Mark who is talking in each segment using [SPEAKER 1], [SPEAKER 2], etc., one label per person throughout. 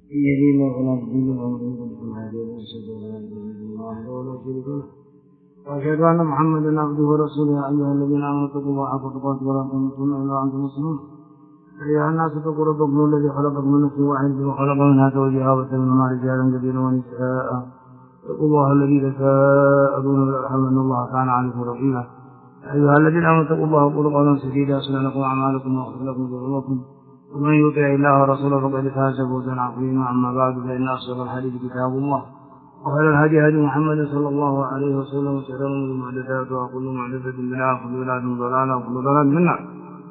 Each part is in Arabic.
[SPEAKER 1] يهدي الله الدين ومن هذه الرسل الله ولا شريك له وأشهد أن محمدا عبده ورسوله. أيها الذين آمنوا اتقوا الله حق تقاته ولا تموتن إلا وأنتم مسلمون. أيها الناس اتقوا ربكم الذي خلقكم من نفس واحدة وخلق منها زوجها وبث منهما رجالا كثيرا ونساء. اتقوا الله الذي تساءلون به والأرحام إن الله كان عليكم رقيبا. أيها الذين آمنوا اتقوا الله وقولوا قولا سديدا يصلح لكم أعمالكم ويغفر لكم ذنوبكم ومن يطع الله ورسوله فقد فاز فوزا عظيما. أما بعد فإن أصدق الحديث كتاب الله وخير الهدي هدي محمد صلى الله عليه وسلم وشر الأمور محدثاتها وكل محدثة بدعة وكل بدعة ضلالة وكل ضلالة في النار.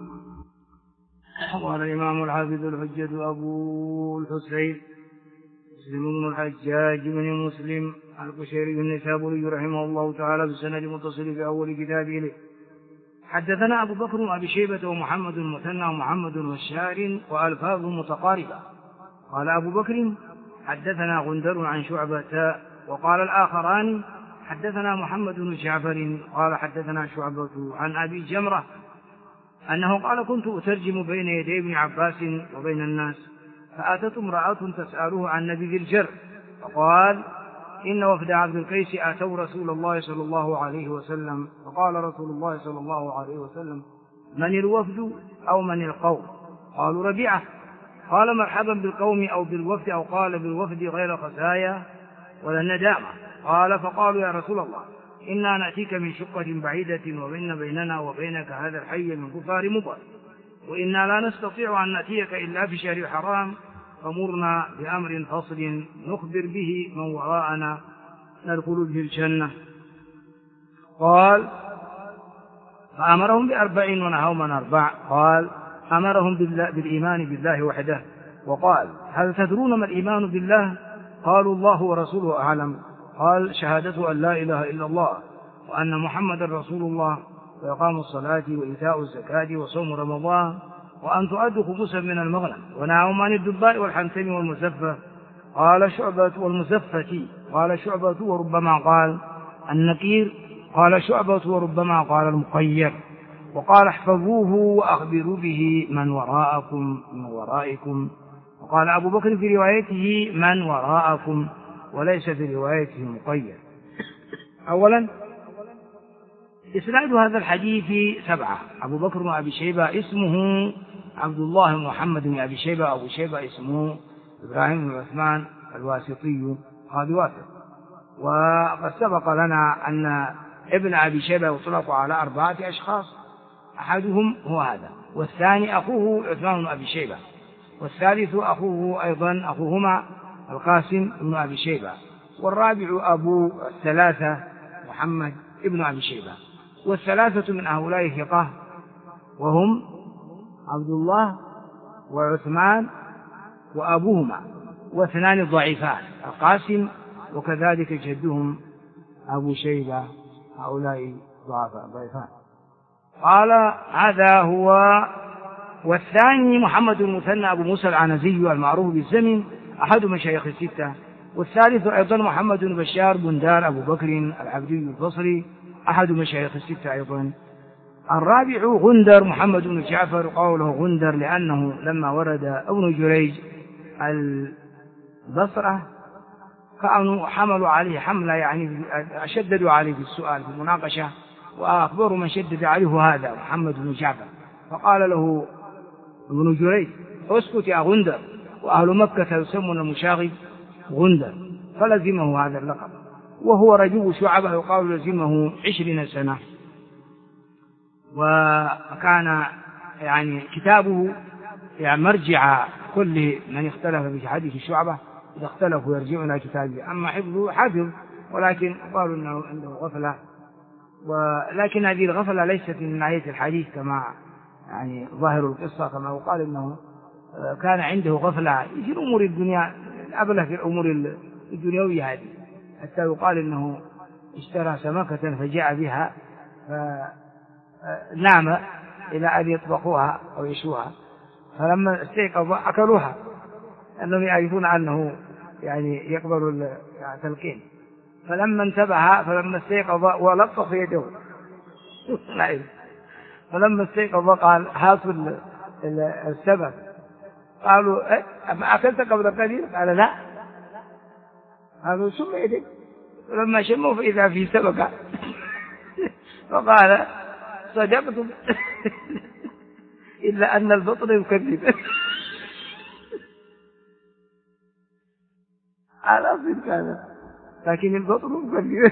[SPEAKER 1] قال الإمام الحافظ الحجة أبو الحسين مسلم بن الحجاج بن مسلم القشيري النسابوري رحمه الله تعالى بسند متصل في أول كتابه له. حدثنا أبو بكر وأبي شيبة ومحمد المثنى ومحمد بشار وألفاظ متقاربة. قال أبو بكر حدثنا غندر عن شعبة، وقال الآخران حدثنا محمد بن جعفر قال حدثنا شعبة عن أبي جمرة أنه قال كنت أترجم بين يدي ابن عباس وبين الناس، فأتت امرأة تسأله عن نبي الجر، فقال إن وفد عبد القيس أتوا رسول الله صلى الله عليه وسلم، فقال رسول الله صلى الله عليه وسلم من الوفد أو من القوم؟ قالوا ربيعة. قال مرحبا بالقوم أو بالوفد، أو قال بالوفد غير خزايا ولا الندامة. قال فقالوا يا رسول الله إنا نأتيك من شقة بعيدة وبين بيننا وبينك هذا الحي من كفار مضر، وإنا لا نستطيع أن نأتيك إلا في شهر حرام، فمرنا بأمر فصل نخبر به من وراءنا ندخل به الجنة. قال فأمرهم ب40 ونهاهم عن 4. قال أمرهم بالإيمان بالله وحده، وقال هل تدرون ما الإيمان بالله؟ قالوا الله ورسوله أعلم. قال شهادة أن لا إله إلا الله وأن محمد رسول الله وإقام الصلاة وإيتاء الزكاة وصوم رمضان وأن تؤدوا خمسا من المغنم، ونهاهم عن الدباء والحنتم والمزفة. قال شعبة والمزفة. قال شعبة وربما قال النكير. قال شعبة وربما قال المخير. وقال احفظوه وأخبروا به من وراءكم من ورائكم. وقال أبو بكر في روايته من وراءكم وليس في روايته مقيد. أولا إسناد هذا الحديث 7. أبو بكر وأبي شيبة اسمه عبد الله محمد بن أبي شيبة، أبو شيبة اسمه إبراهيم بن عثمان الواسطي قاضي واسط. وقد سبق لنا أن ابن أبي شيبة يطلق على 4 أشخاص، أحدهم هو هذا، والثاني أخوه عثمان بن أبي شيبة، والثالث أخوه أيضا أخوهما القاسم بن أبي شيبة، والرابع أبو الثلاثة محمد ابن أبي شيبة. والثلاثة من هؤلاء ثقة، وهم عبد الله وعثمان وأبوهما، واثنان ضعيفان القاسم وكذلك جدهم أبو شيبة، هؤلاء ضعيفان. قال هذا هو. والثاني محمد المثنى أبو موسى العنزي المعروف بالزمن أحد مشايخ 6. والثالث أيضا محمد بن بشار بندار أبو بكر العبدي البصري أحد مشايخ 6 أيضا. الرابع غندر محمد بن جعفر، قوله غندر لأنه لما ورد ابن جريج البصرة كانوا حملوا عليه حملة، يعني شددوا عليه في السؤال في المناقشة، وأخبروا من شدد عليه هذا محمد بن جعفر، فقال له ابن جريج اسكت يا غندر، وأهل مكة يسمون المشاغب غندر، فلزمه هذا اللقب. وهو رجل شعبة يقال لزمه 20 سنة. وكان يعني كتابه يعني مرجع كل من اختلف في حديث شعبة، إذا اختلفوا يرجعون إلى كتابه. أما حفظه حافظ، ولكن قالوا أنه عنده غفلة، ولكن هذه الغفلة ليست من ناحية الحديث كما يعني ظاهر القصة، كما يقال أنه كان عنده غفلة في أمور الدنيا، أبله في الأمور الدنيوية هذه، حتى يقال أنه اشترى سمكة فجاء بها فنام إلى أن يطبخوها أو يشوها، فلما استيقظ أكلوها، أنهم يعرفون أنه يعني يقبل التلقين. فلما انتبه فلما استيقظ ولطخ يده فلما استيقظ قال هاتوا السبب، قالوا إيه أما أكلت قبل قليل؟ قال لا. قالوا شم يديك. لما شموا فإذا في سبقة فقال صدقتم إلا أن البطن يكذب. على صدق هذا، لكن البطن يكذب.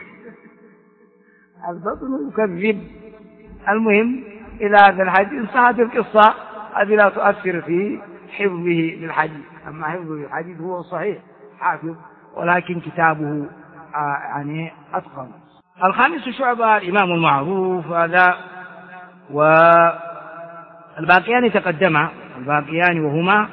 [SPEAKER 1] البطن يكذب. المهم إلى هذا الحديث صحت القصة هذه لا تؤثر في حفظه للحديث، أما حفظه للحديث هو صحيح حافظ، ولكن كتابه يعني أتقن. الخامس شعبة الإمام المعروف هذا، والباقيان تقدما، الباقيان وهما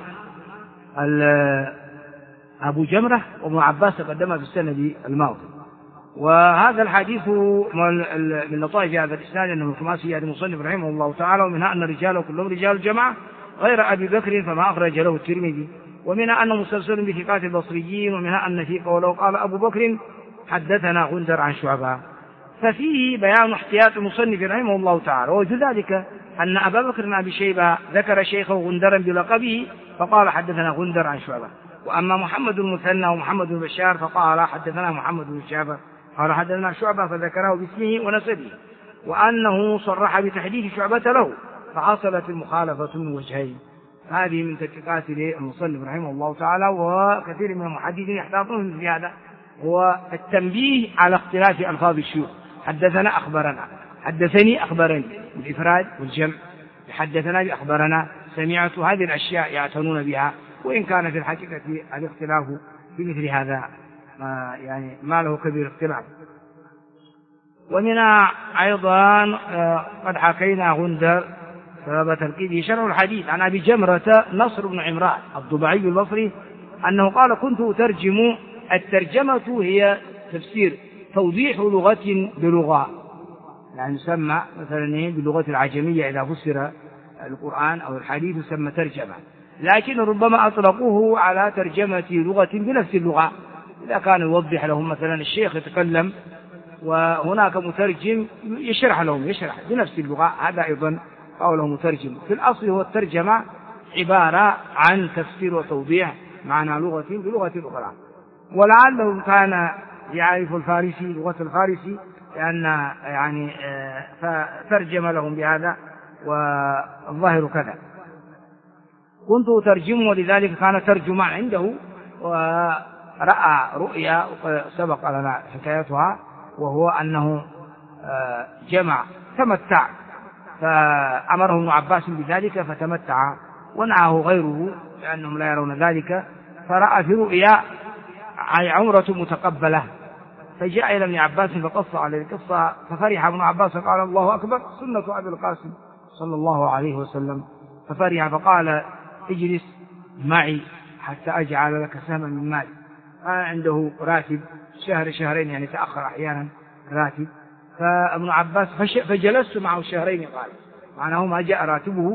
[SPEAKER 1] أبو جمرة وابن عباس تقدما في السند الماضي. وهذا الحديث من لطائف هذا الإسناد أنه الخماسي المصنف رحمه الله تعالى، ومنها أن رجاله كلهم رجال الجماعة غير أبي بكر فما أخرج له الترمذي، ومنها أنه مسلسل بثقات البصريين، ومنها أن في قوله قال أبو بكر حدثنا غندر عن شعبة. ففيه بيان احتياط المصنف رحمه الله تعالى، وذلك أن أبا بكر بن أبي شيبة ذكر شيخه غندرا بلقبه فقال حدثنا غندر عن شعبة، وأما محمد المثنى ومحمد بن بشار فقال حدثنا محمد بن شعبة قال حدثنا شعبة فذكره باسمه ونسبه، وأنه صرح بتحديث شعبة له، فحصلت المخالفة من وجهين. هذه من تحقيقات المصنف رحمه الله تعالى، وكثير من المحدثين يحتاطون في هذا، هو التنبيه على اختلاف ألفاظ الشيوخ. حدثنا أخبرنا، حدثني أخبرني بالإفراد والجمع، حدثنا بأخبرنا، سمعت، هذه الأشياء يعتنون بها، وإن كان في الحقيقة الاختلاف في مثل هذا يعني ما له كبير اختلاف. ومنها أيضا قد حكينا غندر سبب تركيبه شرح الحديث عن أبي جمرة نصر بن عمران الضبعي البصري أنه قال كنت أترجم. الترجمة هي تفسير توضيح لغة بلغة، يعني يسمى مثلا باللغة العجمية إذا فسر القرآن أو الحديث يسمى ترجمة، لكن ربما أطلقوه على ترجمة لغة بنفس اللغة، إذا كان يوضح لهم مثلا الشيخ يتكلم وهناك مترجم يشرح لهم، يشرح بنفس اللغة، هذا أيضا قوله مترجم. في الأصل هو الترجمة عبارة عن تفسير وتوضيح معنى لغة بلغة أخرى، ولعله كان يعرف الفارسي لغة الفارسي لأن يعني فترجم لهم بهذا، والظاهر كذا. كنت أترجم، ولذلك كان ترجمان عنده، ورأى رؤيا سبق لنا حكايتها، وهو أنه جمع تمتع، فأمره ابن عباس بذلك فتمتع، ونعاه غيره لأنهم لا يرون ذلك، فرأى في رؤيا عمرة متقبلة، فجاء إلى ابن عباس فقص عليه القصة، ففرح ابن عباس فقال الله أكبر سنة أبي القاسم صلى الله عليه وسلم، ففرح فقال اجلس معي حتى أجعل لك سهما من مالي. عنده راتب شهر شهرين، يعني تأخر أحيانا راتب، فابن عباس فجلست معه شهرين، قال معناه ما جاء راتبه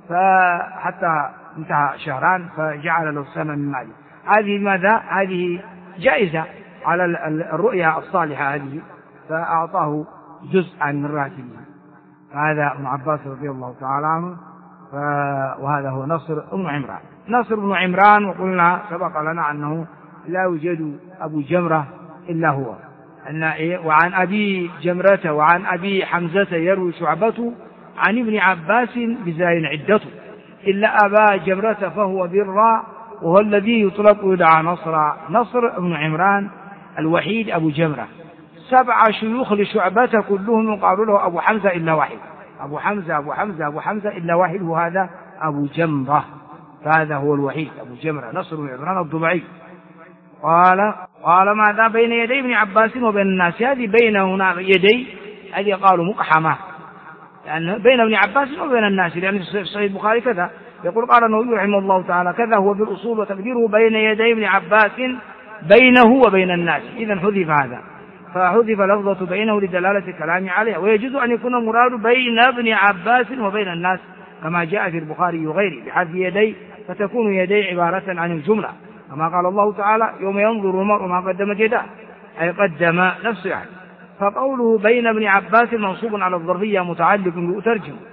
[SPEAKER 1] فحتى انتهى شهران فجعل له سهما من مالي. هذه ماذا؟ هذه جائزة على الرؤيا الصالحة هذه، فأعطاه جزءا من راتبه. هذا ابن عباس رضي الله تعالى عنه، وهذا هو نصر بن عمران. نصر بن عمران، وقلنا سبق لنا أنه لا يوجد أبو جمرة إلا هو، وعن أبي جمرة وعن أبي حمزة يروي شعبة عن ابن عباس بزاين عدته، إلا أبا جمرة فهو بالراء، وهو الذي يطلق يدعى نصر بن عمران الوحيد أبو جمرة. 7 شيوخ لشعبة كلهم قالوا له أبو حمزة إلا واحد، أبو حمزة أبو حمزة أبو حمزة إلا واحد، وهذا أبو جمرة، فهذا هو الوحيد أبو جمرة نصر بن عمران الضبعي. قال ماذا بين يدي ابن عباس وبين الناس؟ هذه بين هنا يدي، هذه قالوا مقحمة، لأن بين ابن عباس وبين الناس، لأن في صحيح البخاري كذا يقول قال النووي رحمه الله تعالى كذا هو في الأصول، وتقديره بين يدي ابن عباس بينه وبين الناس، إذن حذف هذا، فحذف لفظة بينه لدلالة الكلام عليها، ويجوز أن يكون المراد بين ابن عباس وبين الناس كما جاء في البخاري وغيره بحذف يدي، فتكون يدي عبارة عن الجملة، كما قال الله تعالى يوم ينظر المرء ما قدمت يداه، أي قدم نفسه يعني. فقوله بين ابن عباس منصوب على الظرفية متعلق بأترجم،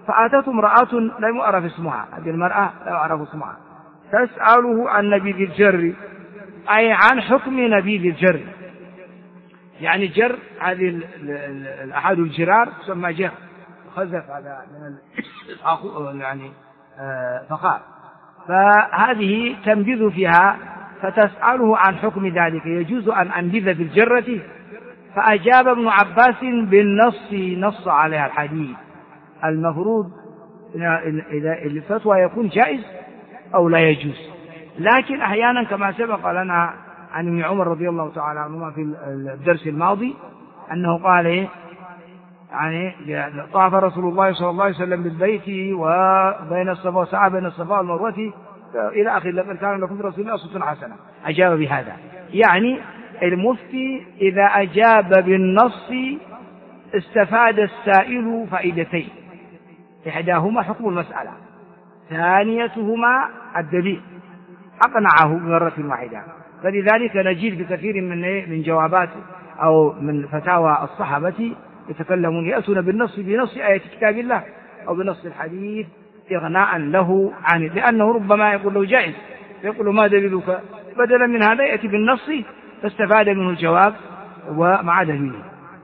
[SPEAKER 1] فأتته امرأة لم يعرف اسمها، هذه المرأة لا يعرف اسمها، تسأله عن نبيذ الجر، أي عن حكم نبيذ الجر. يعني جر هذه أحد الجرار تسمى جر، خزف هذا من يعني فخار، فهذه تنبذ فيها، فتسأله عن حكم ذلك، يجوز أن أنبذ في الجرة؟ فأجاب ابن عباس بالنص، نص عليها الحديث. المفروض إذا الفتوى يكون جائز أو لا يجوز، لكن أحيانا كما سبق لنا عن ابن عمر رضي الله تعالى عنهما في الدرس الماضي أنه قال يعني طاف رسول الله صلى الله عليه وسلم بالبيت وبين الصفا وسعى بين الصفا والمروة إلى آخر، لقد كان لكم في رسول الله أسوة حسنة، أجاب بهذا. يعني المفتي إذا أجاب بالنص استفاد السائل فائدتين، إحداهما حكم المسألة، ثانيتهما الدليل، أقنعه بمرة واحدة. فلذلك نجد في كثير من جوابات أو من فتاوى الصحابة يتكلمون يأتون بالنص بنص آية كتاب الله أو بنص الحديث إغناء له عن، لأنه ربما يقول له جائز، يقول له ما دليلك، بدلا من هذا يأتي بالنص فاستفاد منه الجواب ومع دليله.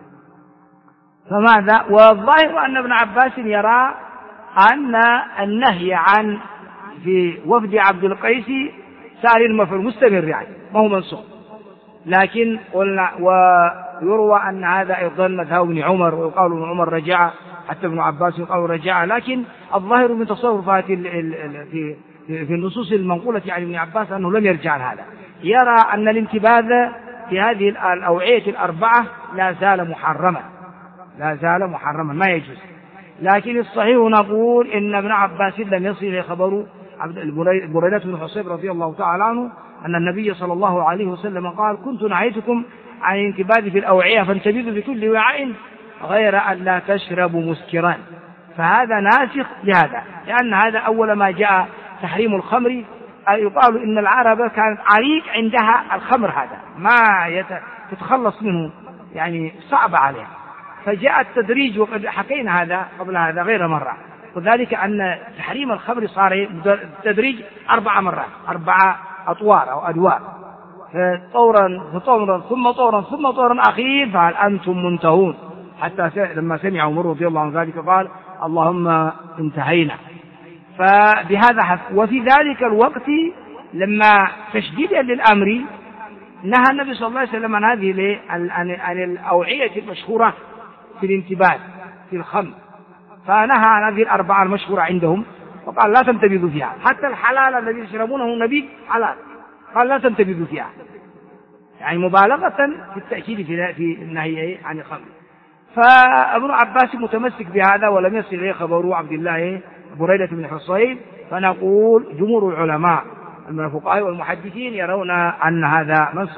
[SPEAKER 1] فماذا؟ والظاهر أن ابن عباس يرى أن النهي عن في وفد عبد القيس سار المفعول مستمر، يعني ما هو منسوخ، لكن قلنا ويروى أن هذا أيضا مذهب ابن عمر، ويقال ابن عمر رجع، حتى ابن عباس يقال رجع، لكن الظاهر من تصرفات في النصوص المنقولة عن ابن عباس أنه لم يرجع عن هذا، يرى أن الانتباذ في هذه الأوعية الأربعة لا زال محرما ما يجوز. لكن الصحيح نقول إن ابن عباس لم يصل إلى خبر بريدة بن حصيب رضي الله تعالى عنه أن النبي صلى الله عليه وسلم قال كنت نهيتكم عن الانتباذ في الأوعية فانتبذوا بكل وعاء غير أن لا تشربوا مسكرا، فهذا ناسخ لهذا، لأن هذا أول ما جاء تحريم الخمر، يقال إن العرب كانت عريق عندها الخمر، هذا ما تتخلص منه، يعني صعب عليها، فجاء التدريج، وقد حكينا هذا قبل هذا غير مرة، وذلك أن تحريم الخمر صار تدريج 4 مرات، 4 أطوار أو أدوار، طورا ثم طورا أخير، فهل أنتم منتهون؟ حتى لما سمع عمر رضي الله عنه ذلك قال اللهم انتهينا. فبهذا وفي ذلك الوقت لما تشديدا للأمر نهى النبي صلى الله عليه وسلم عن هذه عن الأوعية المشهورة في الانتباه في الخمر، فنهى عن هذه 4 المشهورة عندهم، وقال لا تنتبذوا فيها، حتى الحلال الذي يشربونه النبي حلال، قال لا تنتبذوا فيها، يعني مبالغة في التأكيد في النهي عن الخمر. فابن عباس متمسك بهذا ولم يصل إليه خبر عبد الله بريدة بن حصيب، فنقول جمهور العلماء من الفقهاء والمحدثين يرون أن هذا منسوخ.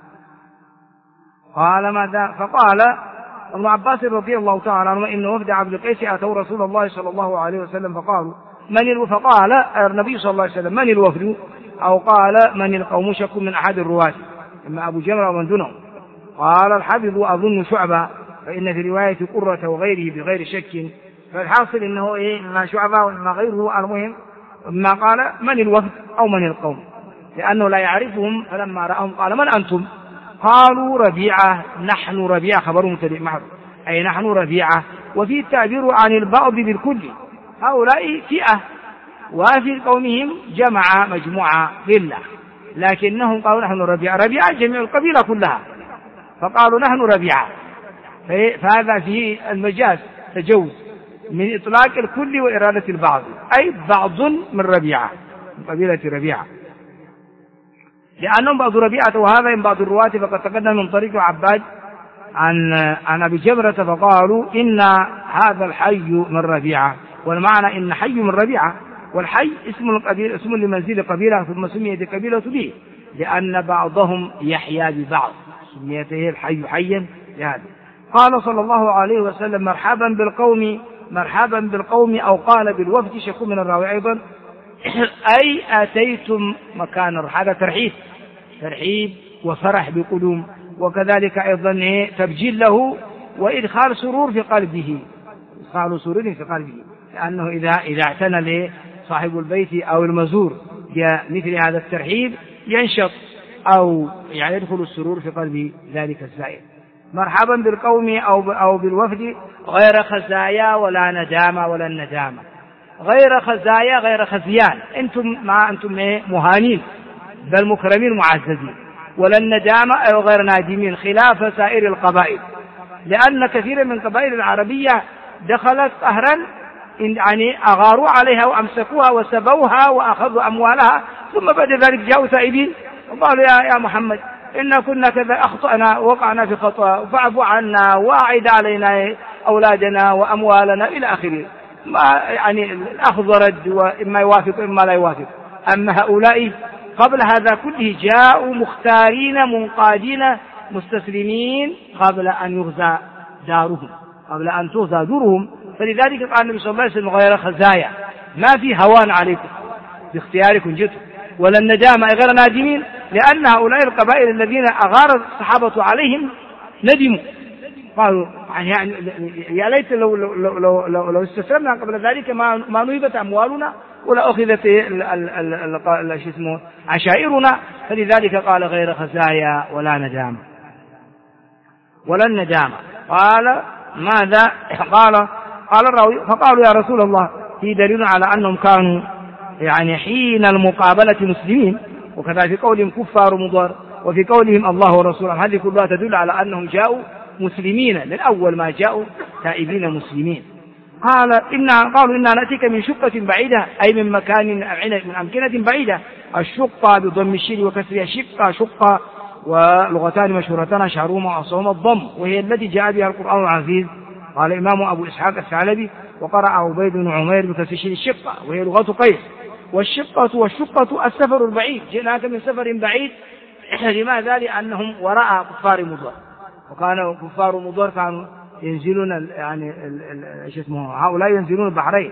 [SPEAKER 1] قال ماذا؟ فقال ابن عباس رضي الله تعالى عنه إن وفد عبد القيس أتوا رسول الله صلى الله عليه وسلم فقالوا فقال النبي صلى الله عليه وسلم من الوفد، أو قال من القوم، شك من أحد الرواة إما أبو جمرة ومن دونه، قال الحافظ أظن شعبة، فإن في رواية قرة وغيره بغير شك، فالحاصل إنه إما شعبة وإما غيره، المهم ما قال من الوفد أو من القوم، لأنه لا يعرفهم، فلما رأهم قال من أنتم؟ قالوا ربيعة، نحن ربيعة، خبر مبتدئ معروف، أي نحن ربيعة. وفي التعبير عن البعض بالكل، هؤلاء فئة، وفي قومهم جمع مجموعة لله، لكنهم قالوا نحن ربيعة، ربيعة جميع القبيلة كلها، فقالوا نحن ربيعة، فهذا فيه المجاز تجوز من إطلاق الكل وإرادة البعض، أي بعض من ربيعة، من قبيلة ربيعة، لأنهم بعض ربيعة. وهذا من بعض الرواة فقد تقدم من طريق عباد عن أبي جمرة، فقالوا إن هذا الحي من ربيعة، والمعنى إن حي من ربيعة، والحي اسم لمنزل قبيلة، ثم سميت قبيلة به لأن بعضهم يحيا ببعض، سميته الحي حيا لهذا. قال صلى الله عليه وسلم مرحبا بالقوم، أو قال بالوفد، شكو من الراوي أيضا، أي آتيتم مكان، هذا ترحيب وفرح بقدوم، وكذلك أيضا تبجيل له وإدخال سرور في قلبه، لأنه إذا اعتنى لصاحب البيت أو المزور بمثل هذا الترحيب ينشط أو يعني يدخل السرور في قلب ذلك الزائر. مرحبا بالقوم أو بالوفد غير خزايا ولا ندامة ولا الندامة، غير خزايا غير خزيان، أنتم مهانين بل مكرمين معززين، ولا الندامة أو غير نادمين خلاف سائر القبائل، لأن كثيرا من القبائل العربية دخلت قهرا يعني أغاروا عليها وأمسكوها وسبوها وأخذوا أموالها، ثم بعد ذلك جاءوا تائبين وقالوا يا محمد إنا كنا كذا أخطأنا وقعنا في خطأ فاعف عنا وأعد علينا أولادنا وأموالنا إلى آخره. يعني الأخذ ورد وإما يوافق إما لا يوافق. أما هؤلاء قبل هذا كله جاءوا مختارين منقادين مستسلمين قبل أن يغزى دارهم، قبل أن تغزى دورهم. فلذلك قال النبي صلى الله عليه وسلم غير خزايا، ما في هوان عليكم باختياركم جئتم، ولا الندامة غير نادمين، لأن هؤلاء القبائل الذين أغار الصحابة عليهم ندموا قالوا يعني يا ليت لو استسلمنا قبل ذلك ما نهبت أموالنا ولا أخذت عشائرنا. فلذلك قال غير خزايا ولا ندامة ولا الندامة. قال ماذا؟ قال الراوي فقالوا يا رسول الله في دليل على أنهم كانوا يعني حين المقابلة مسلمين، وكذا في قولهم كفار مضر وفي قولهم الله ورسوله، هذه كلها تدل على أنهم جاءوا مسلمين من أول ما جاءوا تائبين مسلمين. قالوا إنا نأتيك من شقة بعيدة أي من مكان من أمكنة بعيدة. الشقة بضم الشين وكسرها شقة، ولغتان مشهورتان أشهرهما وأصلهما الضم، وهي التي جاء بها القرآن العزيز. قال الإمام أبو إسحاق الثعلبي وقرأ عبيد بن عمير بكسر الشين الشقة وهي لغة قيس. والشقة السفر البعيد، جئناك من سفر بعيد. لماذا؟ لأنهم وراء كفار مضر، وكانوا كفار مضر كانوا ينزلون يعني هؤلاء ينزلون البحرين.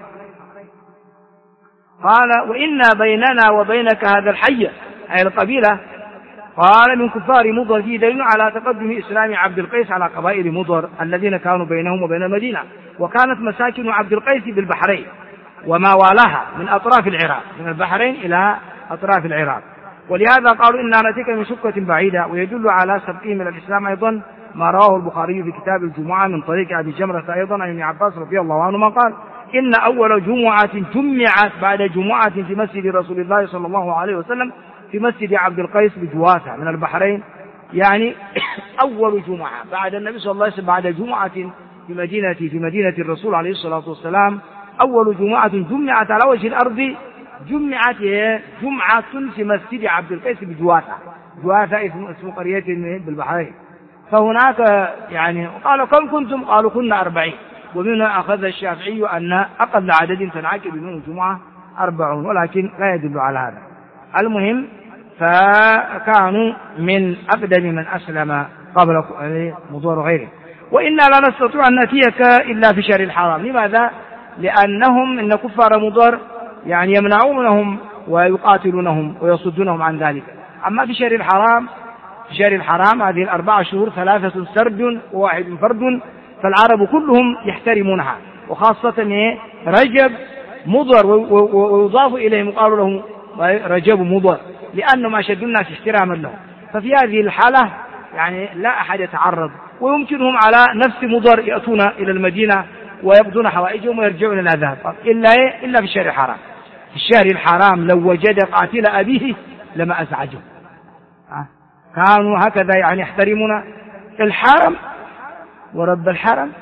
[SPEAKER 1] قال وإنا بيننا وبينك هذا الحي أي القبيلة. قال من كفار مضر في دليل على تقدم إسلام عبد القيس على قبائل مضر الذين كانوا بينهم وبين المدينة، وكانت مساكن عبد القيس بالبحرين وما والاها من أطراف العراق، من البحرين إلى أطراف العراق. ولهذا قالوا إنا نأتيك من شقة بعيدة. ويدل على سبقهم من الإسلام أيضا ما رواه البخاري في كتاب الجمعة من طريق أبي جمرة أيضا عن ابن عباس رضي الله عنهما قال إن أول جمعة جمعت بعد جمعة في مسجد رسول الله صلى الله عليه وسلم في مسجد عبد القيس بجواسة من البحرين، يعني أول جمعة بعد النبي صلى الله عليه وسلم بعد جمعة في مدينة الرسول عليه الصلاة والسلام. أول جمعة جمعت على وجه الأرض جمعة في مسجد عبد القيس بجواسة. جواسة اسم قرية بالبحرين. فهناك يعني قالوا كم كنتم؟ قالوا كنا 40. ومنها أخذ الشافعي أن أقل عدد تنعقد منه الجمعة 40، ولكن لا يدل على هذا. المهم فكانوا من أقدم من أسلم قبل مضر غيره. وإنا لا نستطيع أن نأتيك إلا في شهر الحرام. لماذا؟ لأنهم إن كفار مضر يعني يمنعونهم ويقاتلونهم ويصدونهم عن ذلك. أما في شهر الحرام هذه 4 شهور 3 سرد وواحد فرد، فالعرب كلهم يحترمونها، وخاصة رجب مضر ويضاف إليهم قالوا له رجب مضر لأنهم أشد الناس احتراما له. ففي هذه الحالة يعني لا أحد يتعرض، ويمكنهم على نفس مضر يأتون إلى المدينة ويقضون حوائجهم ويرجعون إلى ذهب إلا في الشهر الحرام. في الشهر الحرام لو وجد قاتل أبيه لما أزعجه. كانوا هكذا يعني يحترمون الحرم ورب الحرم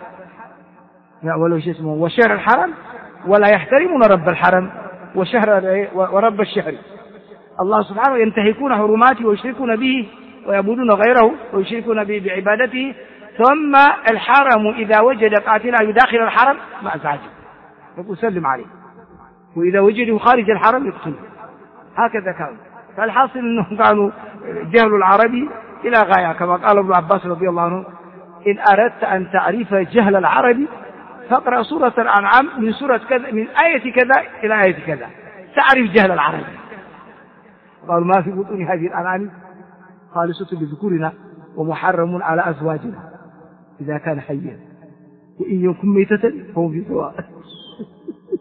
[SPEAKER 1] وشهر الحرم، ولا يحترمون رب الحرم ورب الشهر. الله سبحانه ينتهكون حرماته ويشركون به ويعبدون غيره ويشركون به بعبادته. ثم الحرم إذا وجد قاتلا يداخل الحرم ما أزعجه يقول سلم عليه، وإذا وجده خارج الحرم يقتله. هكذا كانوا. فالحاصل أنهم كانوا جهل العربي إلى غاية، كما قال ابن عباس رضي الله عنه إن أردت أن تعرف جهل العربي فاقرأ سورة الأنعام من سورة كذا من آية كذا إلى آية كذا تعرف جهل العربي. قالوا ما في بطون هذه الأنعام خالصة لذكورنا ومحرم على أزواجنا إذا كان حيا وإن يكن ميتة فهم في سواء.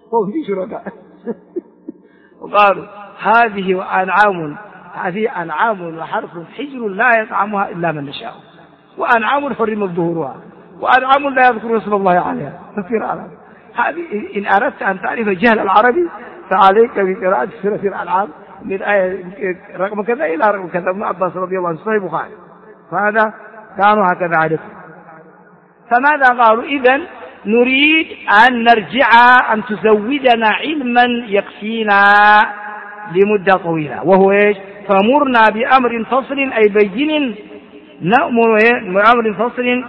[SPEAKER 1] وهم في شركاء. وقالوا هذه أنعام وحرث حجر لا يطعمها إلا من نشاء، وأنعام حرمت ظهورها، وأنعام لا يذكر اسم الله عليها. تصير على هذه. إن أردت أن تعرف جهل العربي فعليك بقراءة سورة الأنعام من آية رقم كذا إلى رقم كذا. ابن عباس رضي الله عنه صحيح البخاري. فهذا كانوا هكذا عادتهم. فماذا قالوا؟ إذن نريد أن نرجع أن تزودنا علما يكفينا لمدة طويلة، وهو إيش؟ فمرنا بأمر فصل أي بين، نأمر بأمر فصل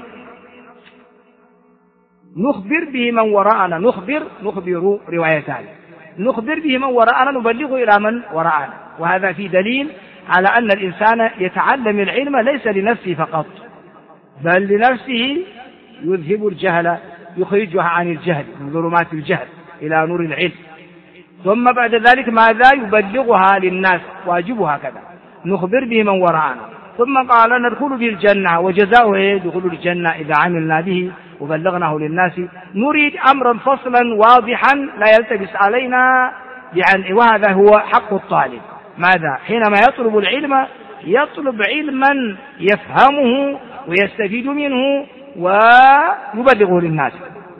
[SPEAKER 1] نخبر به من وراءنا. نخبر روايتان، نخبر به من وراءنا، نبلغه إلى من وراءنا. وهذا في دليل على أن الإنسان يتعلم العلم ليس لنفسه فقط، بل لنفسه يذهب الجهل، يخرجها عن الجهل، من ظلمات الجهل إلى نور العلم. ثم بعد ذلك ماذا؟ يبلغها للناس، واجبها كذا، نخبر به من وراءنا. ثم قال ندخل به الجنة، وجزاؤه دخول الجنة إذا عملنا به وبلغناه للناس. نريد أمرا فصلا واضحا لا يلتبس علينا، يعني وهذا هو حق الطالب. ماذا؟ حينما يطلب العلم يطلب علما يفهمه ويستفيد منه ويبلغه للناس.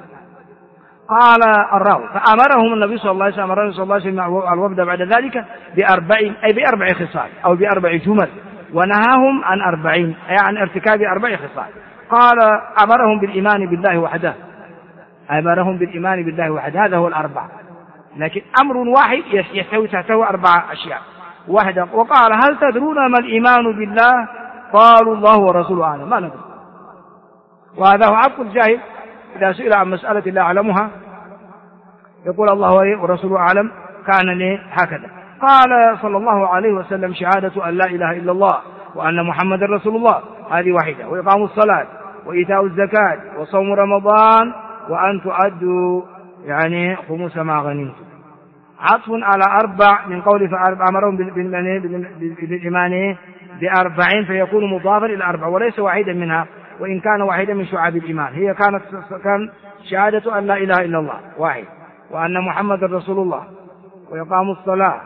[SPEAKER 1] قال الراوي فأمرهم النبي صلى الله عليه وسلم الوفد بعد ذلك بأربع خصال أو بأربع جمل، ونهاهم عن 40، أي عن ارتكاب 4 خصال. قال أمرهم بالإيمان بالله وحده، أمرهم بالإيمان بالله وحده، هذا هو 4، لكن أمر واحد يحتوي تحته 4 أشياء وحده. وقال هل تدرون ما الإيمان بالله؟ قالوا الله ورسوله أعلم. ما ندري. وهذا هو عبد الجاهل إذا سئل عن مسألة لا أعلمها يقول الله ورسوله أعلم، كان لي هكذا. قال صلى الله عليه وسلم شهادة أن لا إله إلا الله وأن محمد رسول الله، هذه واحدة. وإقام الصلاة وإيتاء الزكاة وصوم رمضان وأن تؤدوا يعني خمس ما غنمتم. عطف على 4 من قول فأمرهم بالإيمان ب40 فيكون مضافا إلى 4 وليس واحدا منها، وإن كان واحدا من شعاب الإيمان. هي كان شهادة أن لا إله إلا الله واحد، وأن محمد رسول الله، ويقام الصلاة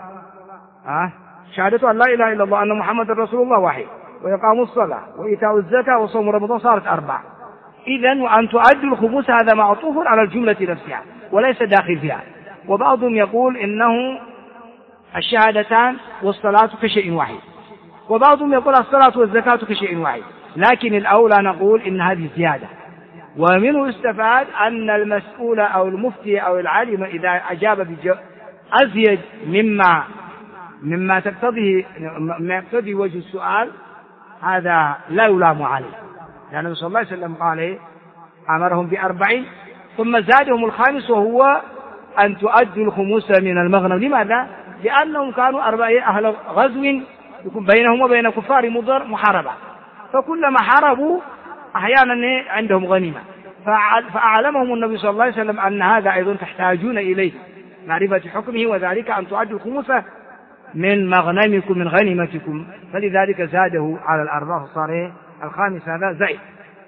[SPEAKER 1] شهادة أن لا إله إلا الله أن محمد رسول الله واحد، ويقام الصلاة وإيتاء الزكاة وصوم رمضان، صارت 4. إذن وأن تؤدوا الخمس هذا معطوف على الجملة نفسها وليس داخل فيها. وبعضهم يقول إنه الشهادتان والصلاة كشيء واحد، وبعضهم يقول الصلاة والزكاة كشيء واحد، لكن الأولى نقول إن هذه زيادة. ومنه استفاد أن المسؤول أو المفتي أو العالم إذا أجاب أزيد مما يقتضي وجه السؤال هذا لا يلام عليه، لأن النبي صلى الله عليه وسلم قال أمرهم ب40 ثم زادهم الخامس وهو أن تؤدوا الخمس من المغنم. لماذا؟ لأنهم كانوا 4 أهل غزو يكون بينهم وبين كفار مضر محاربة، فكلما حاربوا أحيانا عندهم غنيمة، فأعلمهم النبي صلى الله عليه وسلم أن هذا أيضا تحتاجون إليه معرفة حكمه، وذلك أن تعدوا الخمس من مغنمكم من غنيمتكم، فلذلك زاده على 4 فصار الخامس هذا زائد.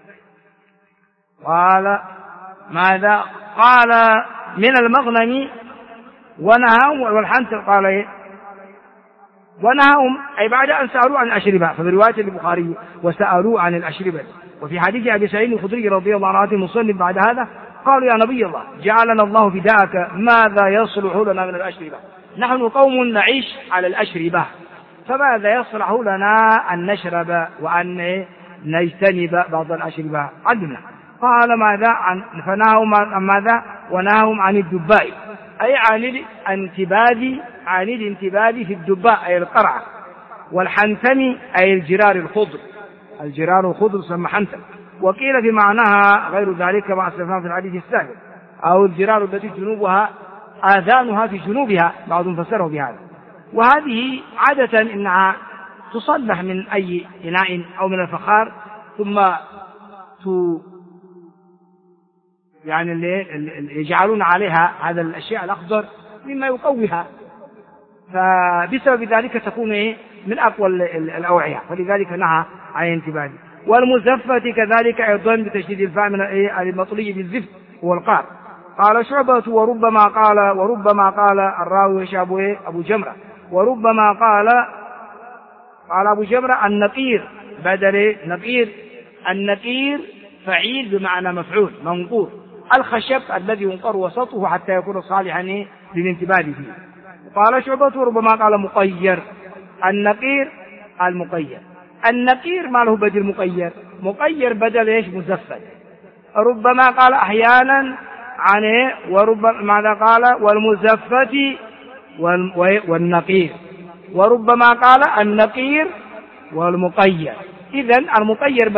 [SPEAKER 1] قال ماذا؟ قال من المغنم ونهاهم والحنث. قال ونهاهم أي بعد أن سألوا عن الأشربة، ففي رواية البخاري وسألوا عن الأشربة. وفي حديث أبي سعيد الخدري رضي الله عنه المصنف بعد هذا قالوا يا نبي الله جعلنا الله فداءك ماذا يصلح لنا من الأشربة؟ نحن قوم نعيش على الأشربة، فماذا يصلح لنا أن نشرب وأن نجتنب بعض الأشربة؟ علمنا. قال ماذا؟ فنهاهم عن ماذا؟ ونهاهم عن الدباء، أي عن الانتباه في الدباء أي القرعة، والحنثم أي الجرار الخضر سمى حنثم. وقيل في معناها غير ذلك كما أسلفنا في الحديث السابق، أو الجرار التي جنوبها آذانها في جنوبها، بعضهم فسره بهذا. وهذه عادة إنها تصلح من أي إناء أو من الفخار، ثم يعني اللي يجعلون عليها هذا الأشياء الأخضر مما يقويها، فبسبب ذلك تكون من أقوى الأوعية، فلذلك نهى عن الانتباه. والمزفة كذلك أيضا بتشديد الفاء من المطلي بالزفت هو القار. قال شعبة وربما قال الراوي أبو جمرة وربما قال أبو جمرة النقير بدل نقير. النقير فعيل بمعنى مفعول منقور، الخشب الذي ينقر وسطه حتى يكون صالحا للانتباه فيه. قال شعبة وربما قال مقير. النقير المقير. النقير ما له بدل مقير؟ مقير بدل ايش؟ مزفت. ربما قال احيانا عن وربما ماذا قال؟ والمزفت والنقير. وربما قال النقير والمقير. اذن المقير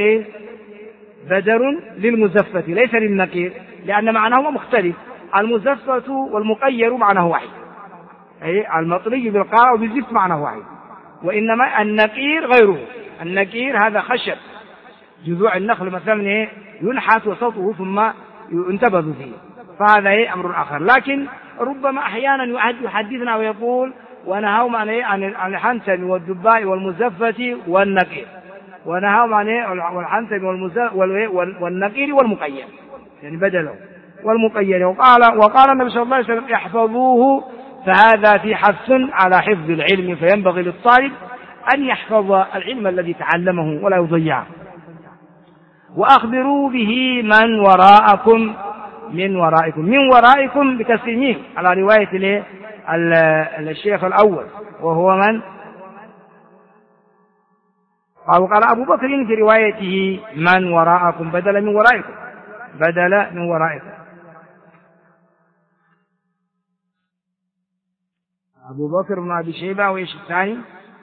[SPEAKER 1] بدل للمزفت ليس للنقير، لان معناهما مختلف. المزفت والمقير معناه واحد، اي المطلي بالقاء وبالزفت معناه واحد، وانما النقير غيره. النقير هذا خشب جذوع النخل مثلا ينحت وسطه ثم ينتبذ فيه، فهذا امر اخر. لكن ربما احيانا يحدثنا ويقول ونهاهم عن الحنتم والدباء والمزفة والنقير، ونهاهم عن الحنتم والنقير والمقير، يعني بدله والمقير. وقال النبي صلى الله عليه وسلم احفظوه، فهذا في حث على حفظ العلم، فينبغي للطالب أن يحفظ العلم الذي تعلمه ولا يضيعه. وأخبروا به من وراءكم من ورائكم بكسر الميم على رواية الشيخ الأول، وهو من؟ قال أبو بكر في روايته من وراءكم بدل من ورائكم. أبو بكر بن أبي شيبة وإيش الثاني؟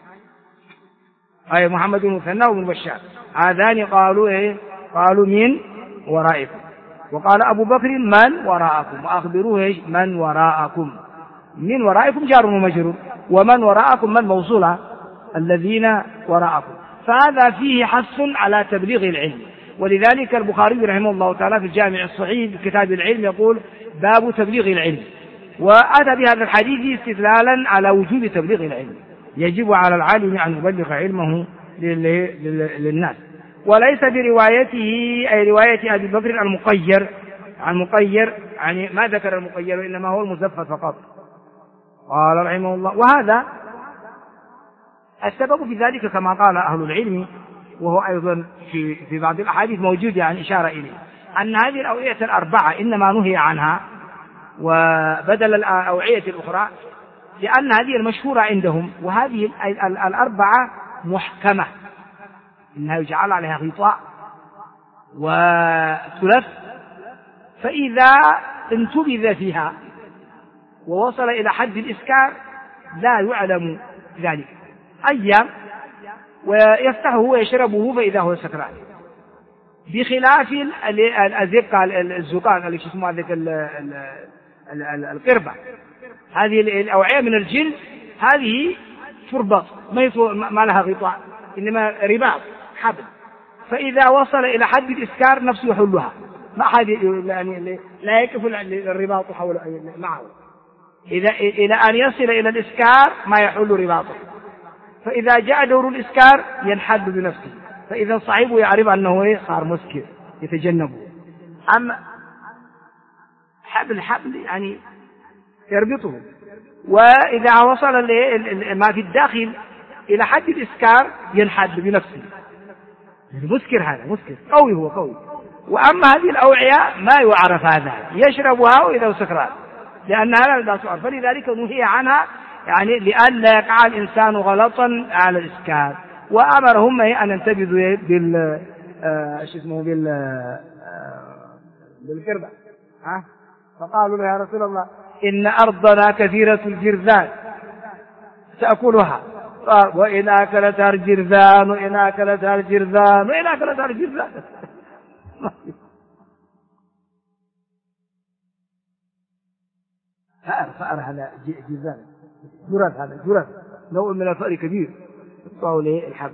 [SPEAKER 1] أي محمد بن المثنى وابن بشار، هذان قالوا من ورائكم. وقال أبو بكر من وراءكم، وأخبروه من وراءكم. من ورائكم جار ومجرور، ومن وراءكم من موصولة الذين وراءكم، فهذا فيه حث على تبليغ العلم. ولذلك البخاري رحمه الله تعالى في الجامع الصحيح في كتاب العلم يقول باب تبليغ العلم، وأتى بهذا الحديث استدلالا على وجوب تبليغ العلم. يجب على العالم أن يبلغ علمه للناس، وليس بروايته أي رواية أبي بكر المقير يعني ما ذكر المقير، إنما هو المزفت فقط. قال رحمه الله وهذا السبب في ذلك كما قال أهل العلم، وهو أيضا في بعض الأحاديث موجود يعني إشارة إليه، أن هذه الأوعية الأربعة إنما نهي عنها وبدل الأوعية الأخرى لأن هذه المشهورة عندهم، وهذه الأربعة محكمة، إنها يجعل عليها غطاء وتلف، فإذا انتبذ فيها ووصل إلى حد الإسكار لا يعلم ذلك أيام ويفتحه ويشربه فإذا هو سكران، بخلاف الزقاق اللي اسمه ذلك القربة، هذه الأوعية من الجلد، هذه تربط ما لها غطاء إنما رباط حبل، فإذا وصل إلى حد الإسكار نفسه يحلها، ما حد يعني لا يكف الرباط حول معه، إلى أن يصل إلى الإسكار ما يحل رباطه، فإذا جاء دور الإسكار ينحد بنفسه، فإذا صاحبه يعرف أنه صار مسكر يتجنبه. أما حبل يعني يربطه، وإذا وصل ما في الداخل إلى حد الإسكار ينحد بنفسه، مسكر، هذا مسكر قوي، هو قوي. وأما هذه الأوعية ما يعرف هذا، يشربها وإذا سكران، لأنها لا تعرف، فلذلك نهي عنها يعني لئلا يقع الإنسان غلطا على الإسكار. وأمرهم أن ينتبذوا بالقربة، فقالوا له يا رسول الله إن أرضنا كثيرة الجرذان تأكلها، وإن أكلتها الجرذان وإن أكلتها الجرذان وإن أكلتها الجرذان. فأر هذا جرذان، جرذ نوع من الفأر كبير يقطع له الحبل.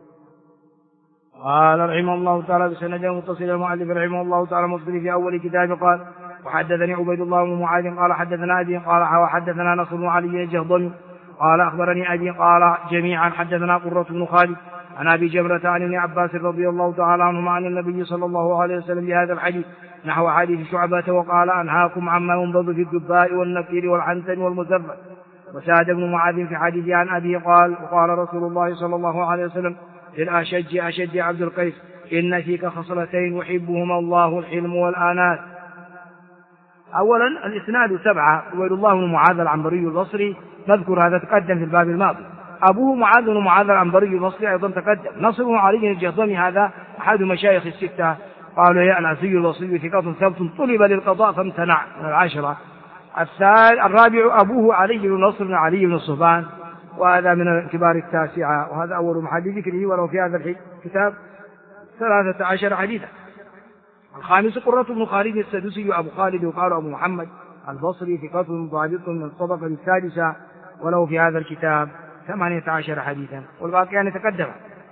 [SPEAKER 1] قال رحمه الله تعالى بسند متصل المؤلف رحمه الله تعالى مصدر في أول كتاب قال وحدثني عبيد الله بن معاذ قال حدثنا أبي قال وحدثنا نصر بن علي الجهضمي قال أخبرني أبي قال جميعا حدثنا قرة بن خالد عن أبي جمرة عن ابن عباس رضي الله تعالى عنهما عن النبي صلى الله عليه وسلم بهذا الحديث نحو حديث شعبة وقال أنهاكم عما ينبض في الدباء والنفير والحنتم والمزفت. وسعد بن معاذ في حديث عن أبي قال وقال رسول الله صلى الله عليه وسلم للأشج عبد القيس إن فيك خصلتين يحبهما الله الحلم والآنات. أولا الإسناد 7 عبيد الله بن معاذ العنبري البصري نذكر هذا تقدم في الباب الماضي. أبوه معاذ بن معاذ العنبري البصري أيضا تقدم. نصره علي الجهضمي هذا أحد مشايخ الستة قالوا يا العزي البصري ثقة ثبت طلب للقضاء فامتنع من 10. الرابع أبوه علي بن نصر بن علي بن الصهبان وهذا من كبار 9 وهذا أول محل ذكره ولو في هذا الكتاب 13 حديثا. الخامس قرة بن خالد السدوسي أبو خالد وقال أبو محمد البصري ثقة ضابط من الطبقة 6 وله في هذا الكتاب 18 حديثا والباقيان تقدم.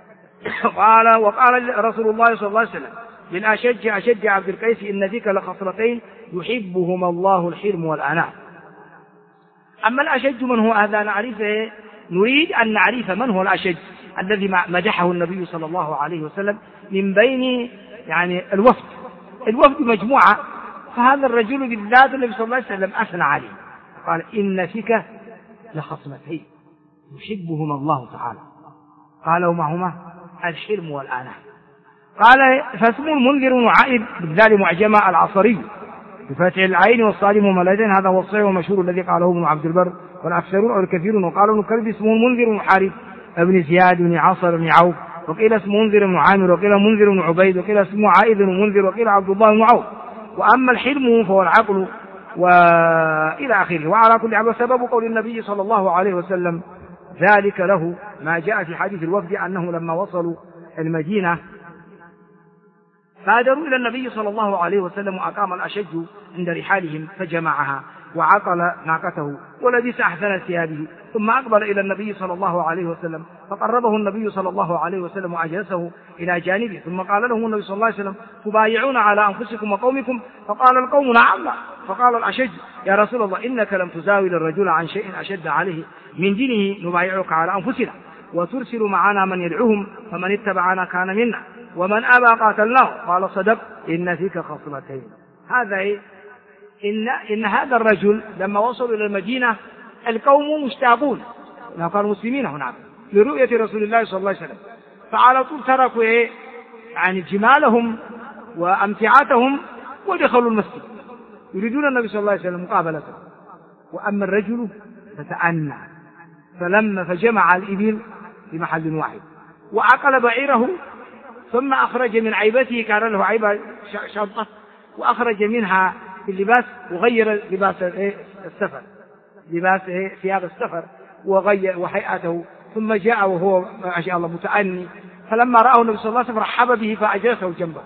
[SPEAKER 1] وقال رسول الله صلى الله عليه وسلم للأشج عبد القيس إن فيك لخصلتين يحبهما الله الحلم والأناة. أما الأشج من هو هذا نعرفه، نريد أن نعرف من هو الأشج الذي مدحه النبي صلى الله عليه وسلم من بين يعني الوفد مجموعة، فهذا الرجل بالذات النبي صلى الله عليه وسلم أثنى عليه قال إن فيك لخصلتين يحبهما الله تعالى. قال وما هما؟ الحلم والآناة. قال فاسمه المنذر وعائد بالذال معجمة العصري بفتح العين والصاد مملتين، هذا هو الصحيح والمشهور الذي قاله ابن عبد البر والأكثرون أو الكثيرون. وقال ابن كلب اسمه المنذر بن حارث ابن زياد بن عاصر بن عوف، وقيل اسمه منذر بن عامر، وقيل منذر بن عبيد، وقيل اسمه عائد بن منذر، وقيل عبد الله بن عوف. وأما الحلم فهو العقل وإلى آخره. وعلى كل حال سبب قول النبي صلى الله عليه وسلم ذلك له ما جاء في حديث الوفد أنه لما وصلوا المدينة بادروا إلى النبي صلى الله عليه وسلم وأقام الأشج عند رحالهم فجمعها وعقل ناقته ولبس أحسن ثيابه، ثم أقبل إلى النبي صلى الله عليه وسلم فقربه النبي صلى الله عليه وسلم وأجلسه إلى جانبه، ثم قال لهم النبي صلى الله عليه وسلم تبايعون على أنفسكم وقومكم؟ فقال القوم نعم. فقال الأشج يا رسول الله إنك لم تزاول الرجل عن شيء أشد عليه من دينه نبايعك على أنفسنا وترسل معنا من يدعوهم فمن اتبعنا كان منا ومن أبى قاتلناه. قال صدق إن فيك خصلتين. هذا إن هذا الرجل لما وصلوا إلى المدينة القوم مشتاقون لو كانوا مسلمين هناك لرؤية رسول الله صلى الله عليه وسلم، فعلى طول تركوا يعني جمالهم وأمتعتهم ودخلوا المسجد يريدون النبي صلى الله عليه وسلم مقابلته. وأما الرجل فتأنى فلما فجمع الإبل في محل واحد وعقل بعيره، ثم أخرج من عيبته كان له عيبة شنطة وأخرج منها اللباس وغير لباس السفر لباس ثياب السفر وغير وهيئته، ثم جاء وهو ما شاء الله متأني، فلما رآه النبي صلى الله عليه وسلم رحب به فأجلسه جنبه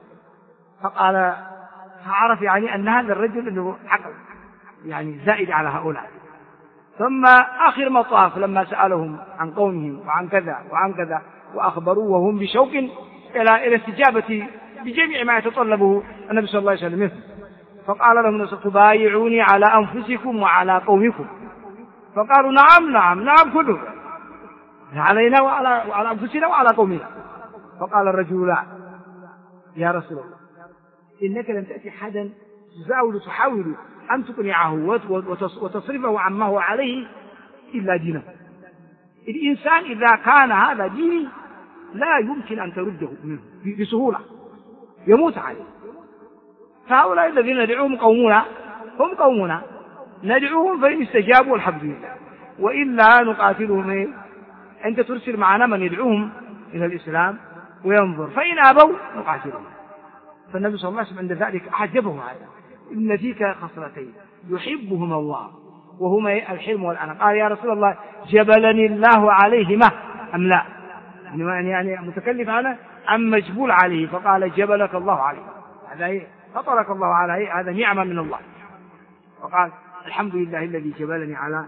[SPEAKER 1] فقال فعرف يعني أن هذا الرجل له عقل يعني زائد على هؤلاء. ثم آخر مطاف لما سألهم عن قومهم وعن كذا وعن كذا وأخبروه وهم بشوق إلى الاستجابة بجميع ما يتطلبه النبي صلى الله عليه وسلم منه، فقال لهم تبايعوني على أنفسكم وعلى قومكم؟ فقالوا نعم كله علينا وعلى أنفسنا وعلى قومنا. فقال الرجل لا يا رسول الله إنك لم تأتي حدا تحاول أن تقنعه وتصرفه عما هو عليه إلا دينه. الإنسان إذا كان هذا ديني لا يمكن أن ترده منه بسهولة يموت عليه. فهؤلاء الذين ندعوهم قومنا هم قومنا ندعوهم فإن استجابوا الحمد لله، وإلا نقاتلهم. أنت ترسل معنا من يدعوهم إلى الإسلام وينظر، فإن أبوا نقاتلهم. فالنبي صلى الله عليه وسلم عند ذلك أعجبه هذا إن فيك خصلتين يحبهما الله وهما الحلم والأناة. قال يا رسول الله جبلني الله عليهما أم لا؟ يعني متكلف عنه أم مجبول عليه؟ فقال جبلك الله عليه، هذا فطرك الله عليه، هذا نعمة من الله. وقال الحمد لله الذي جبلني على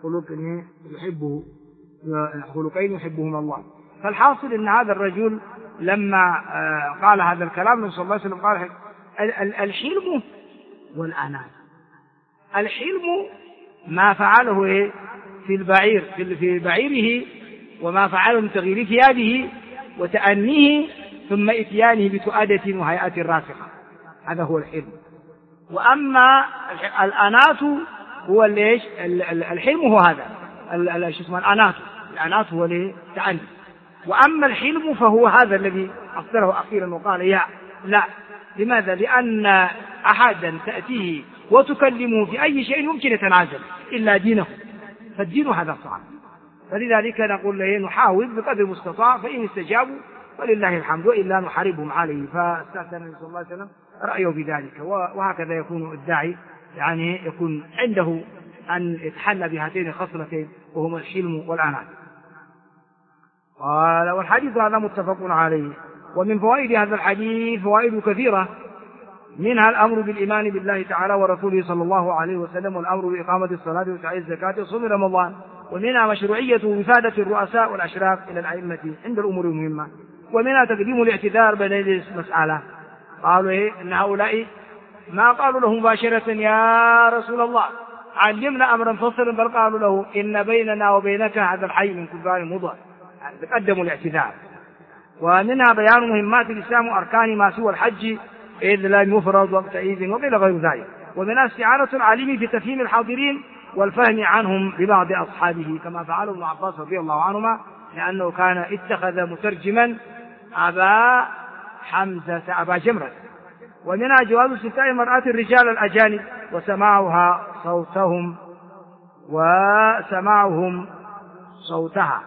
[SPEAKER 1] خلقين يحبهما الله. فالحاصل أن هذا الرجل لما قال هذا الكلام النبي صلى الله عليه وسلم قال الحلم والأناة. الحلم ما فعله في البعير في بعيره وما فعله من تغيير ثيابه وتأنيه ثم إتيانه بتؤادة وهيئة راسخة، هذا هو الحلم. وأما الأنات هو ليش الحلم هو هذا الأنات هو للتأني. وأما الحلم فهو هذا الذي أصدره أخيرا وقال يا لا. لماذا؟ لأن أحدا تأتيه وتكلمه في أي شيء يمكن يتنازل إلا دينه، فالدين هذا صعب. فلذلك نقول له نحاول بقدر المستطاع، فإن استجابوا ولله الحمد، وإلا نحاربهم عليه. فاستأذن النبي صلى الله عليه وسلم رأيه بذلك. وهكذا يكون الداعي يعني يكون عنده أن يتحلى بهاتين الخصلتين وهما الحلم والأنات. قال والحديث هذا متفق عليه. ومن فوائد هذا الحديث فوائد كثيرة، منها الأمر بالإيمان بالله تعالى ورسوله صلى الله عليه وسلم، والأمر بإقامة الصلاة وإيتاء الزكاة وصوم رمضان. ومنها مشروعية وفادة الرؤساء والأشراف إلى الأئمة عند الأمور المهمة. ومنها تقديم الاعتذار بين يدي المسألة. قالوا إن هؤلاء ما قالوا له مباشرة يا رسول الله علمنا أمرا فصلا، بل قالوا له إن بيننا وبينك هذا الحي من كفار مضر، تقدموا الاعتذار. ومنها بيان مهمات الإسلام وأركان ما سوى الحج إذ لم يفرض وقتئذ، وقيل غير ذلك. ومنها استعانة العالم في تفهيم الحاضرين والفهم عنهم ببعض أصحابه، كما فعله ابن عباس رضي الله عنهما، لأنه كان اتخذ مترجما أبا جمرة. ومنها جواز استفتاء مرأة الرجال الأجانب وسماعها صوتهم وسماعهم صوتها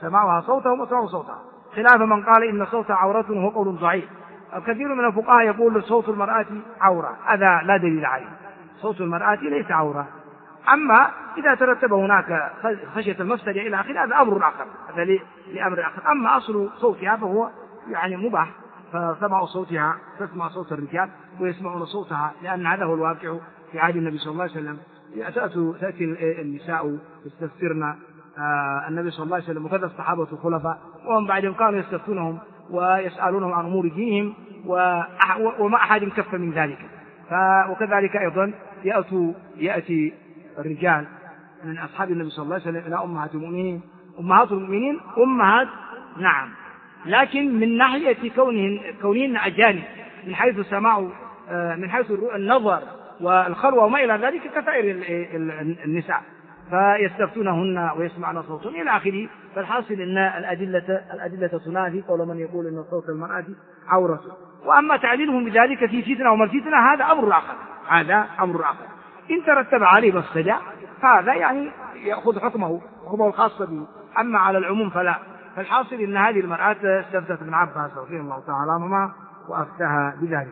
[SPEAKER 1] خلاف من قال إن صوت عورة وهو قول ضعيف. الكثير من الفقهاء يقول صوت المرأة عورة، هذا لا دليل عليه، صوت المرأة ليس عورة. أما إذا ترتب هناك خشية المفسدة إلى آخره هذا أمر آخر، هذا لأمر آخر. أما أصل صوتها فهو يعني مباح، فسمع صوتها تسمع صوت الرجال ويسمعون صوتها، لأن هذا هو الواقع في عهد النبي صلى الله عليه وسلم. تأتي النساء يستفسرن النبي صلى الله عليه وسلم، وكذا الصحابة الخلفاء، وهم بعدهم كانوا يستفتونهم ويسألونهم عن أمور دينهم، وما أحد كف من ذلك. وكذلك أيضا يأتي الرجال من أصحاب النبي صلى الله عليه وسلم إلى أمهات المؤمنين أمهات نعم، لكن من ناحية كونهن أجانب من حيث السماع، من حيث النظر والخلوة وما إلى ذلك كسائر النساء، فيستفتونهن ويسمعن صوتهم إلى آخره. فالحاصل أن الأدلة تنافي قول من يقول أن صوت المرأة عورة. وأما تعليلهم بذلك في فتنة وما الفتنة هذا أمر آخر. إن ترتب عليه مفسدة هذا يعني يأخذ حكمه الخاص به، أما على العموم فلا. فالحاصل أن هذه المرأة استفتت ابن عباس رضي الله تعالى عنهما وأفتها بذلك.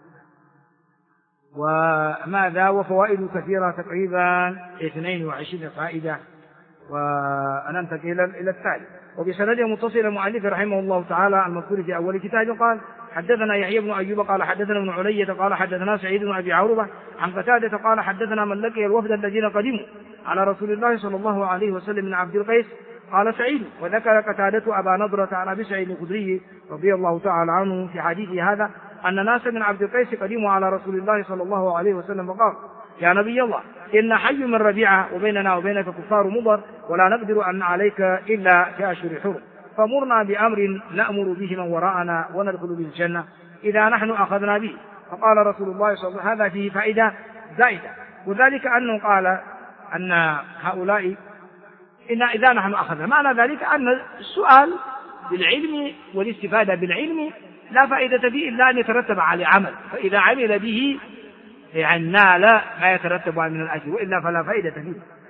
[SPEAKER 1] وماذا وفوائد كثيرة تقريبا 22 فائدة، وننتقل إلى التالي. وبسند متصل المؤلف رحمه الله تعالى المذكور في أول كتاب قال حدثنا يحيى بن أيوب قال حدثنا ابن علية قال حدثنا سعيد بن أبي عروبة عن قتادة قال حدثنا من لقي الوفد الذين قدموا على رسول الله صلى الله عليه وسلم من عبد القيس. قال سعيد وذكر قتادة أبا نضرة عن أبي سعيد الخدري رضي الله تعالى عنه في حديثه هذا أن ناس من عبد القيس قدموا على رسول الله صلى الله عليه وسلم فقال يا نبي الله إن حي من ربيعة وبيننا وبينك كفار مضر ولا نقدر أن عليك إلا كأشهر حرم، فمرنا بأمر نأمر به من وراءنا وندخل به الجنة إذا نحن أخذنا به. فقال رسول الله صلى الله عليه وسلم هذا فيه فائدة زائدة، وذلك أنه قال أن هؤلاء إن إذا نحن أخذنا، معنى ذلك أن السؤال بالعلم والاستفادة بالعلم لا فائدة فيه إلا أن يترتب على عمل، فإذا عمل به يعني نال ما يترتب من الأجر، وإلا فلا فائدة فيه.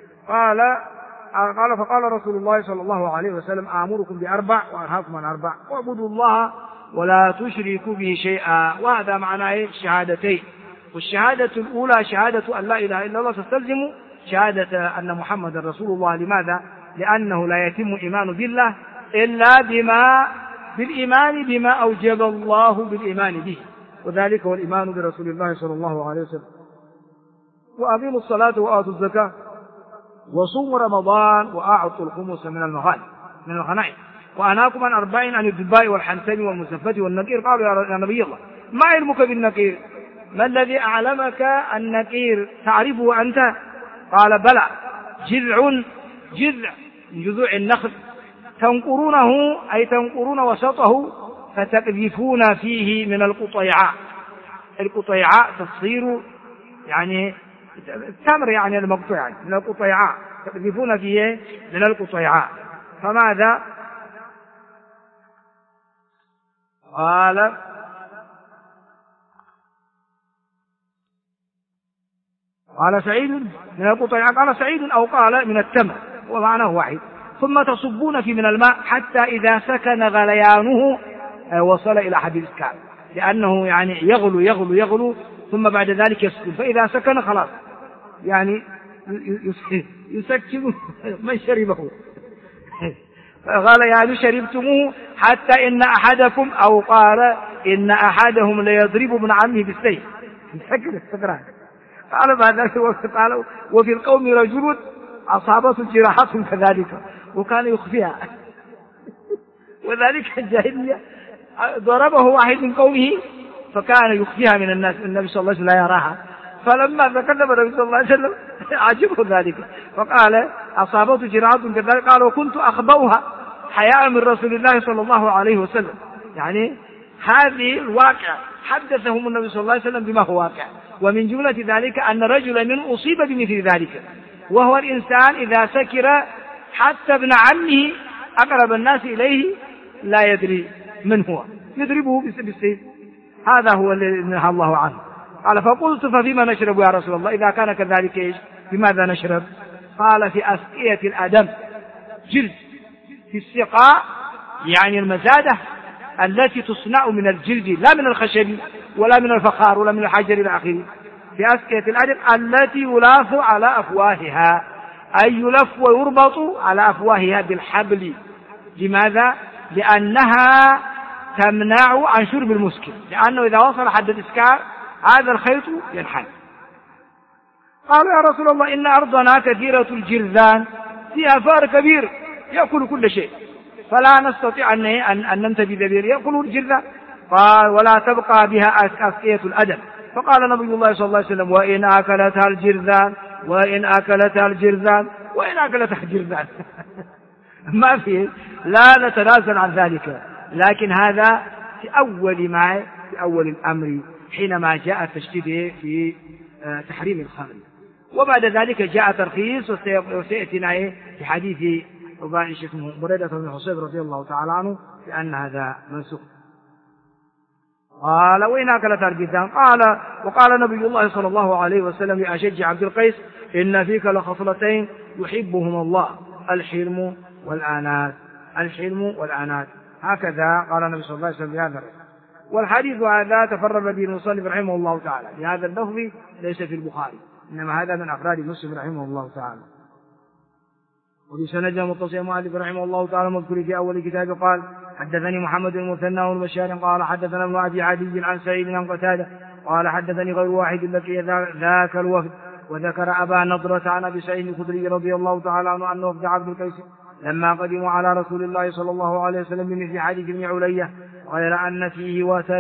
[SPEAKER 1] فقال رسول الله صلى الله عليه وسلم آمركم بأربع وأنهاكم عن أربع، واعبدوا الله ولا تشركوا به شيئا. وهذا معناه الشهادتين، والشهادة الأولى شهادة أن لا إله إلا الله تستلزم شهادة أن محمد رسول الله. لماذا؟ لأنه لا يتم إيمان بالله إلا بالإيمان بما أوجب الله بالإيمان به، وذلك هو الإيمان برسول الله صلى الله عليه وسلم. وأقيموا الصلاة وآتوا الزكاة وصوموا رمضان وأعطوا الخمس من الغنائم وأنهاكم عن أربع عن الدباء والحنتم والمسفة والنقير. قالوا يا نبي الله ما علمك بالنقير؟ ما الذي أعلمك النقير تعرفه أنت؟ قال بلى جذع من جذوع النخل تنقرونه أي تنقرون وسطه فتقذفون فيه من القطيعاء، القطيعاء تصير يعني التمر يعني المقطوع يعني من القطيعاء، تقذفون فيه من القطيعاء. فماذا قال سعيد من القطيعاء، قال سعيد أو قال من التمر ومعناه واحد. ثم تصبون في من الماء حتى إذا سكن غليانه وصل إلى حد الإسكان، لأنه يعني يغلو يغلو يغلو ثم بعد ذلك يسكن، فإذا سكن خلاص يعني يسكن من شربه. فقال يعني شربتموه حتى إن أحدكم أو قال إن أحدهم ليضرب ابن عمه بالسيف. قال بعد ذلك قال وفي القوم رجل أصابته جراحة كذلك وكان يخفيها. وذلك الجاهلية ضربه واحد من قومه فكان يخفيها من الناس، النبي صلى الله عليه وسلم لا يراها. فلما تكلم النبي صلى الله عليه وسلم عجبه ذلك فقال أصابته جراحة كذلك، قال وكنت أخبأها حياء من رسول الله صلى الله عليه وسلم. يعني هذه الواقع حدثهم النبي صلى الله عليه وسلم بما هو واقع، ومن جملة ذلك أن رجلا من أصيب بمثل ذلك، وهو الإنسان إذا سكر حتى ابن عمه أقرب الناس إليه لا يدري من هو يضربه بالسيف. هذا هو الذي نهى الله عنه. قال فقلت ففيما نشرب يا رسول الله؟ إذا كان كذلك إيش بماذا نشرب؟ قال في أسقية الأدم، جلد في السقاء يعني المزادة التي تصنع من الجلد لا من الخشب ولا من الفخار ولا من الحجر إلى آخره. في أسقية الأدم التي يلاف على أفواهها، أي يلف ويربط على أفواهها بالحبل. لماذا؟ لأنها تمنع عن شرب المسكر، لأنه إذا وصل حد الإسكار هذا الخيط ينحل. قالوا يا رسول الله إن أرضنا كثيرة الجرذان فيها فار كبير يأكل كل شيء فلا نستطيع أن ننتبه ببير يأكل الجرذان. قال ولا تبقى بها أسقية الأدم. فقال نبي الله صلى الله عليه وسلم وإن أكلتها الجرذان وإن أكلتها الجرذان وإن أكلتها الجرذان. ما فيه، لا نتنازل عن ذلك. لكن هذا في أول الأمر حينما جاء التشديد في تحريم الخمر، وبعد ذلك جاء ترخيص وسيأتينا في حديث بريدة بن حصيب رضي الله تعالى عنه بأن هذا منسوخ. قال وإن أكلتها الجرذان قال وقال نبي الله صلى الله عليه وسلم لأشج عبد القيس إن فيك لخصلتين يحبهما الله الحلم والآنات. الحلم والآنات هكذا قال النبي صلى الله عليه وسلم بهذا. والحديث هذا تفرد به المصنف رحمه الله تعالى، لهذا اللفظ ليس في البخاري إنما هذا من أفراد مسلم رحمه الله تعالى. وبسند متصل مؤلف رحمه الله تعالى مذكور في أول كتاب قال حدثني محمد بن المثنى والبشار قال حدثنا ابن أبي عدي عن سعيد عن قتادة قال حدثني غير واحد لقي ذاك الوفد وذكر أبا نضرة عن أبي سعيد الخدري رضي الله تعالى عنه أن وفد عبد القيس لما قدموا على رسول الله صلى الله عليه وسلم بمثل حديث ابن علية غير أن فيه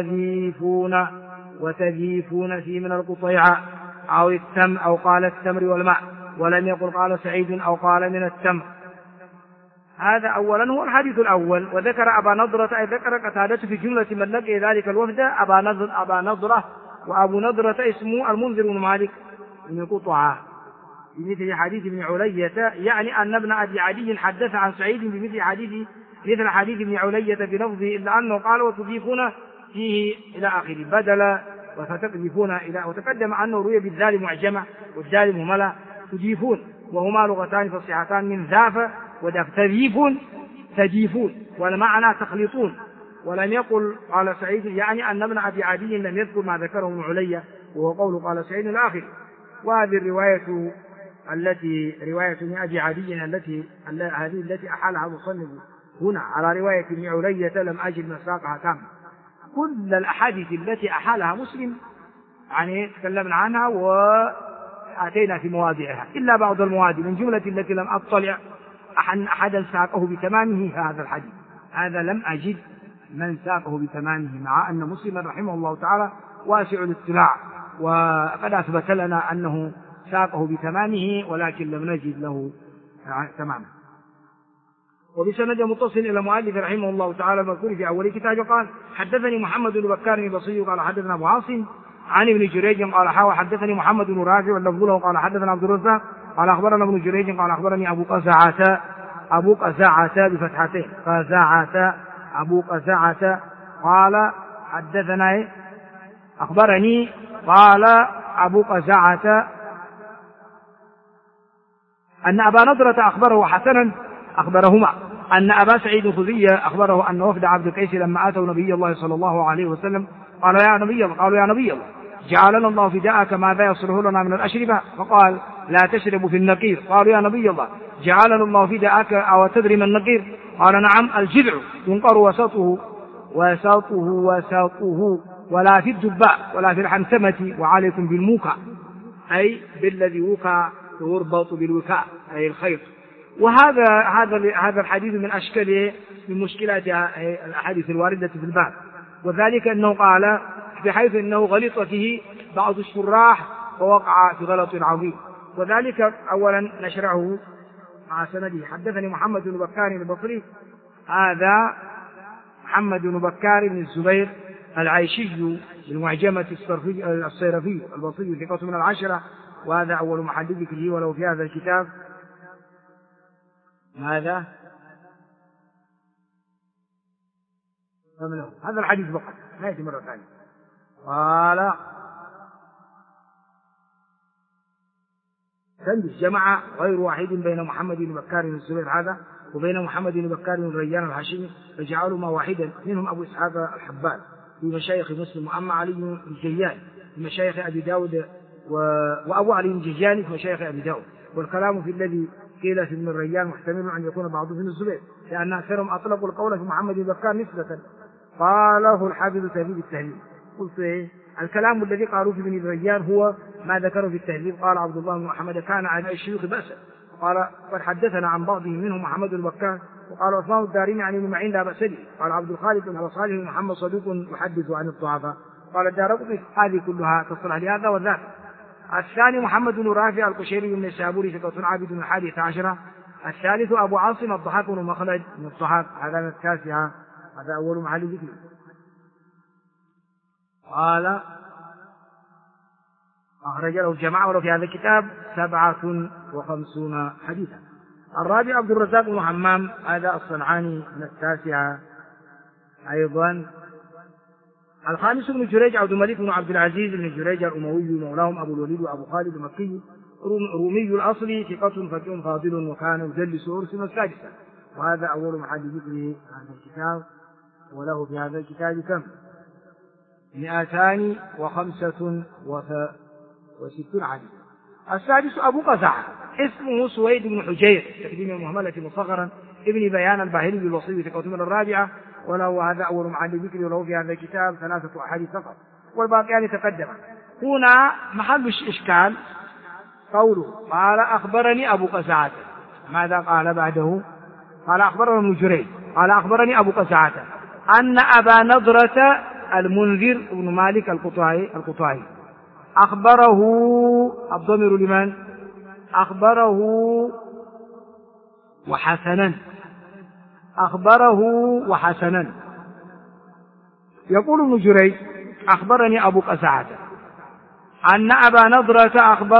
[SPEAKER 1] وتذيفون فيه من القطيعة أو التمر أو قال التمر والماء، ولم يقل قال سعيد أو قال من التمر. هذا أولا هو الحديث الأول. وذكر أبا نضرة أي ذكر قتادة في جملة من لقي ذلك الوفد أبا نضرة، وأبو نضرة اسمه المنذر بن مالك بن قطعة بمثل حديث ابن علية، يعني أن ابن أبي عدي حدث عن سعيد بمثل حديث ابن علية بلفظه إلا أنه قال وتضيفون فيه إلى آخره بدل وتقذفون إلى، وتقدم أنه روي بالذال معجمة والدال مهملة تضيفون، وهما لغتان فصيحتان من ذاف ودف. تضيفون والمعنى تخلطون. ولم يقل قال سعيد، يعني أن ابن أبي عدي لم يذكر ما ذكره ابن علية وهو قول قال سعيد الآخر. وهذه الرواية رواية ابن أبي عدي التي أحالها المصنف هنا على رواية ابن علية لم أجد مساقها كامل. كل الأحاديث التي أحالها مسلم يعني تكلمنا عنها وأتينا في مواضعها إلا بعض المواضع من جملة التي لم أطلع أحدا ساقه بتمامه هذا الحديث. هذا لم أجد من ساقه بتمامه، مع أن مسلم رحمه الله تعالى واسع الاطلاع وقد أثبت لنا أنه ساقه بتمامه، ولكن لم نجد له تماما. وبسند متصل إلى مؤلف رحمه الله تعالى المذكور في أول كتاب قال حدثني محمد بن بكار البصري قال حدثنا أبو عاصم عن ابن جريج قال حدثني محمد بن رافع واللفظ له قال حدثنا عبد الرزاق قال أخبرنا ابن جريج قال أخبرني أبو قزعة بفتحتين أبو قزعة قال حدثنا أخبرني قال أبو قزعة أن أبا نضرة أخبره حسنا أخبرهما أن أبا سعيد الخدري أخبره أن وفد عبد القيس لما أتوا نبي الله صلى الله عليه وسلم قالوا يا نبي الله جعلنا الله فداءك ماذا يصله لنا من الأشربة؟ فقال لا تشربوا في النقير. قالوا يا نبي الله جعلنا الله فداءك أو تدري من النقير؟ قال نعم الجذع ينقر وسطه ولا في الدباء ولا في الحنتمة وعليكم بالموكى أي بالذي وقع يربط بالوكاء أي الخيط. وهذا الحديث من أشكاله من مشكلات الأحاديث الواردة في الباب، وذلك أنه قال بحيث أنه غلط فيه بعض الشراح ووقع في غلط عظيم. وذلك أولا نشرعه مع سنده. حدثني محمد بن بكار البصري، هذا محمد بن بكار بن الزبير العيشي بالمعجمة الصيرفي البصري ثقة من العشرة، وهذا أول محل ذكره ولو في هذا الكتاب هذا الحديث فقط ما يأتي مرة ثانية. قال جمع غير واحد بين محمد بن بكار بن الزبير هذا وبين محمد بن بكار بن ريان الهاشمي فجعلهما واحدا، منهم أبو إسحاق الحبال في مشايخ مسلم، وأما علي بن الجيان في مشايخ أبي داود وأبو علي بن الجيان في مشايخ أبي داود. والكلام في الذي قيل في ابن الريان محتمل أن يكون بعضه بن الزبير، لأن أكثرهم أطلقوا القول في محمد بن بكار نسبة. قاله الحافظ تهذيب التهذيب. قلت إيه؟ الكلام الذي قالوا في ابن الريان هو ما ذكره في التهذيب. قال عبد الله بن محمد كان عن الشيوخ بأسا، قال قد حدثنا عن بعضهم منهم محمد بن بكار، وقال عثمان الدارمي عن ابن معين لا بأس به. قال عبد الخالق بن صالح بن محمد صدوق يحدث عن الضعفاء. قال الدارقطني هذه كلها تصلح لهذا والذاك. الثاني محمد بن رافع القشيري النيسابوري ثقة عابد من 11. الثالث أبو عاصم الضحاك بن مخلد من الضحاك، هذا من 9، هذا أول محل ذكر. قال أخرج له الجماعة ولو في هذا الكتاب 57 حديثا. الرابع عبد الرزاق بن حمام، هذا الصنعاني من 9 أيضا. الخامس بن جريج عبد الملك بن عبد العزيز بن جريج الأموي مولاهم أبو الوليد وأبو خالد المكي رومي الأصل ثقة فقيه فاضل وكان يجلس أرسما 6، وهذا أول محل ذكره هذا الكتاب. وله في هذا الكتاب كم 265 حديث. السادس أبو قزعة اسمه سويد بن حجير تقديم المهملة مصغرا ابن بيان الباهلي بالوصي ثقة من 4، وله هذا أول محل ذكر. وله في هذا الكتاب 3 أحاديث فقط والباقيان تقدم. هنا محل إشكال قوله قال أخبرني أبو قزعة، ماذا قال بعده؟ قال أخبرنا ابن جريج قال أخبرني أبو قزعة أن أبا نضرة المنذر بن مالك القطعي أخبره، الضمير لمن؟ أخبره وحسنا. يقول ابن جريج أخبرني أبو قزعة أن أبا نضرة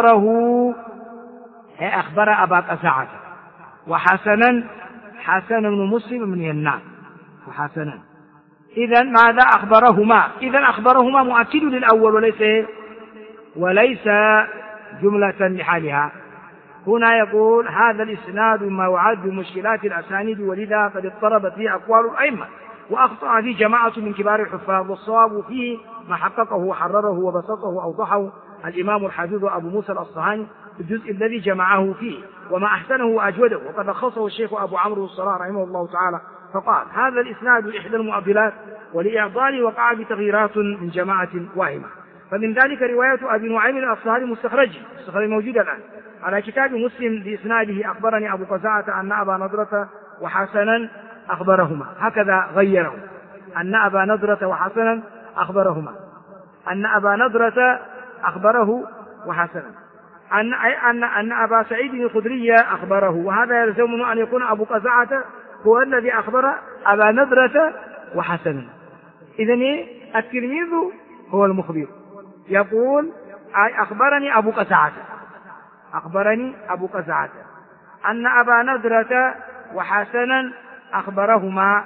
[SPEAKER 1] أخبر أبا قزعة وحسنا حسن بن مسلم بن ينام وحسنا. إذن ماذا أخبرهما؟ إذن أخبرهما مؤكد للأول وليس جملة لحالها. هنا يقول هذا الإسناد ما يعد مشكلات الأسانيد، ولذا قد اضطربت فيه أقوال الأئمة وأخطأ فيه جماعة من كبار الحفاظ، والصواب فيه ما حققه وحرره وبسطه وأوضحه الإمام الحافظ أبو موسى الأصفهاني في الجزء الذي جمعه فيه، وما أحسنه وأجوده، وقد لخصه الشيخ أبو عمرو الصلاح رحمه الله تعالى فقال هذا الإسناد إحدى المعضلات، ولإعضاله وقع بتغييرات من جماعة واهمة. فمن ذلك رواية أبي نعيم الأصفهاني مستخرج موجود الآن على كتاب مسلم بإسناده أخبرني أبو قزعة أن أبا نضرة وحسنا أخبرهما، هكذا غيره أن أبا نضرة وحسنا أخبرهما، أن أبا نضرة أخبره وحسنا، أن أبا سعيد الخدري أخبره، وهذا يلزم أن يكون أبو قزعة هو الذي أخبر أبا نضرة وحسنا. إذن التلميذ هو المخبر، يقول أخبرني أبو قزعة أن أبا نضرة وحسنا أخبرهما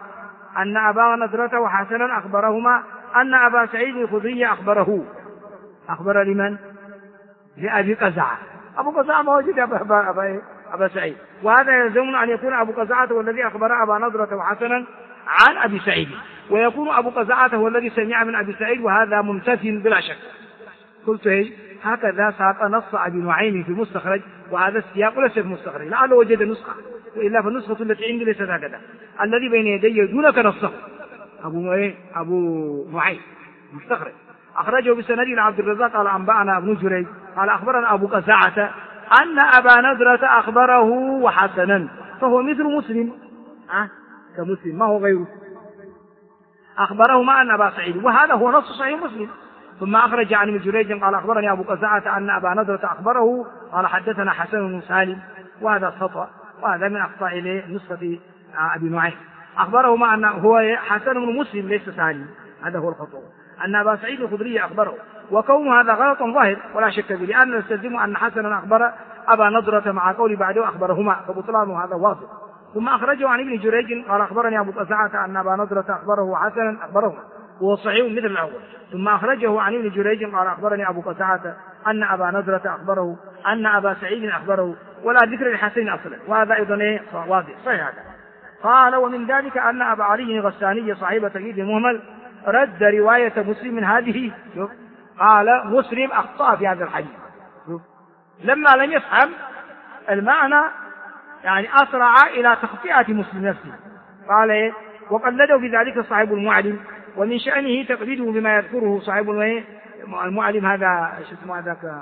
[SPEAKER 1] أن أبا سعيد الخدري أخبر لمن؟ لأبي قزعة. أبو قزعة ما وجد أبا سعيد، وهذا يلزمنا أن يكون أبو قزعة هو الذي أخبر أبا نضرة وحسنا عن أبي سعيد، ويكون أبو قزعة هو الذي سمع من أبي سعيد، وهذا منتفي بلا شك. قلت هكذا ساق نص أبي نعيم في المستخرج، وهذا السياق ليس في المستخرج، لعله وجد نسخة، وإلا فالنسخة التي عندي ليست هكذا. الذي بين يدي دونك نصه أبو نعيم مستخرج، أخرجه بسند إلى عبد الرزاق قال أنبأنا ابن جريج قال أخبرنا أبو قزعة أن أبا نضرة أخبره وحسنا، فهو مثل مسلم كمسلم ما هو غيره، أخبرهما أن أبا سعيد، وهذا هو نص صحيح مسلم. ثم أخرج عن ابن جريج قال أخبرني أبو قزعة أن أبا نضرة أخبره قال حدثنا حسن بن سالم، وهذا خطأ، وهذا من أخطاء نسخة أبي نعيم. أخبرهما أن هو حسن بن مسلم ليس سالم، هذا هو الخطأ، أن أبا سعيد الخدري أخبره، وكون هذا غلط ظاهر ولا شك فيه، لأن نستلزم أن حسنا أخبر أبا نضرة مع قول بعده أخبرهما، فبطلان هذا واضح. ثم أخرجه عن ابن جريج قال أخبرني أبو قزعة أن أبا نضرة أخبره حسنا أخبرهما، وهو صحيح مثل الأول. ثم أخرجه عن ابن جريج قال أخبرني أبو قزعة أن أبا نضرة أخبره أن أبا سعيد أخبره، ولا ذكر لحسين أصلا، وهذا أيضا واضح صحيح هذا. قال ومن ذلك أن أبا علي الغساني صاحب تقييد المهمل رد رواية مسلم من هذه. قال مسلم أخطأ في هذا الحديث لما لم يفهم المعنى، يعني أسرع إلى تخطئة مسلم نفسه. قال وقلده في ذلك صاحب المعلم، ومن شأنه تقليده بما يذكره صاحب المعلم، هذا شو اسمه هذاك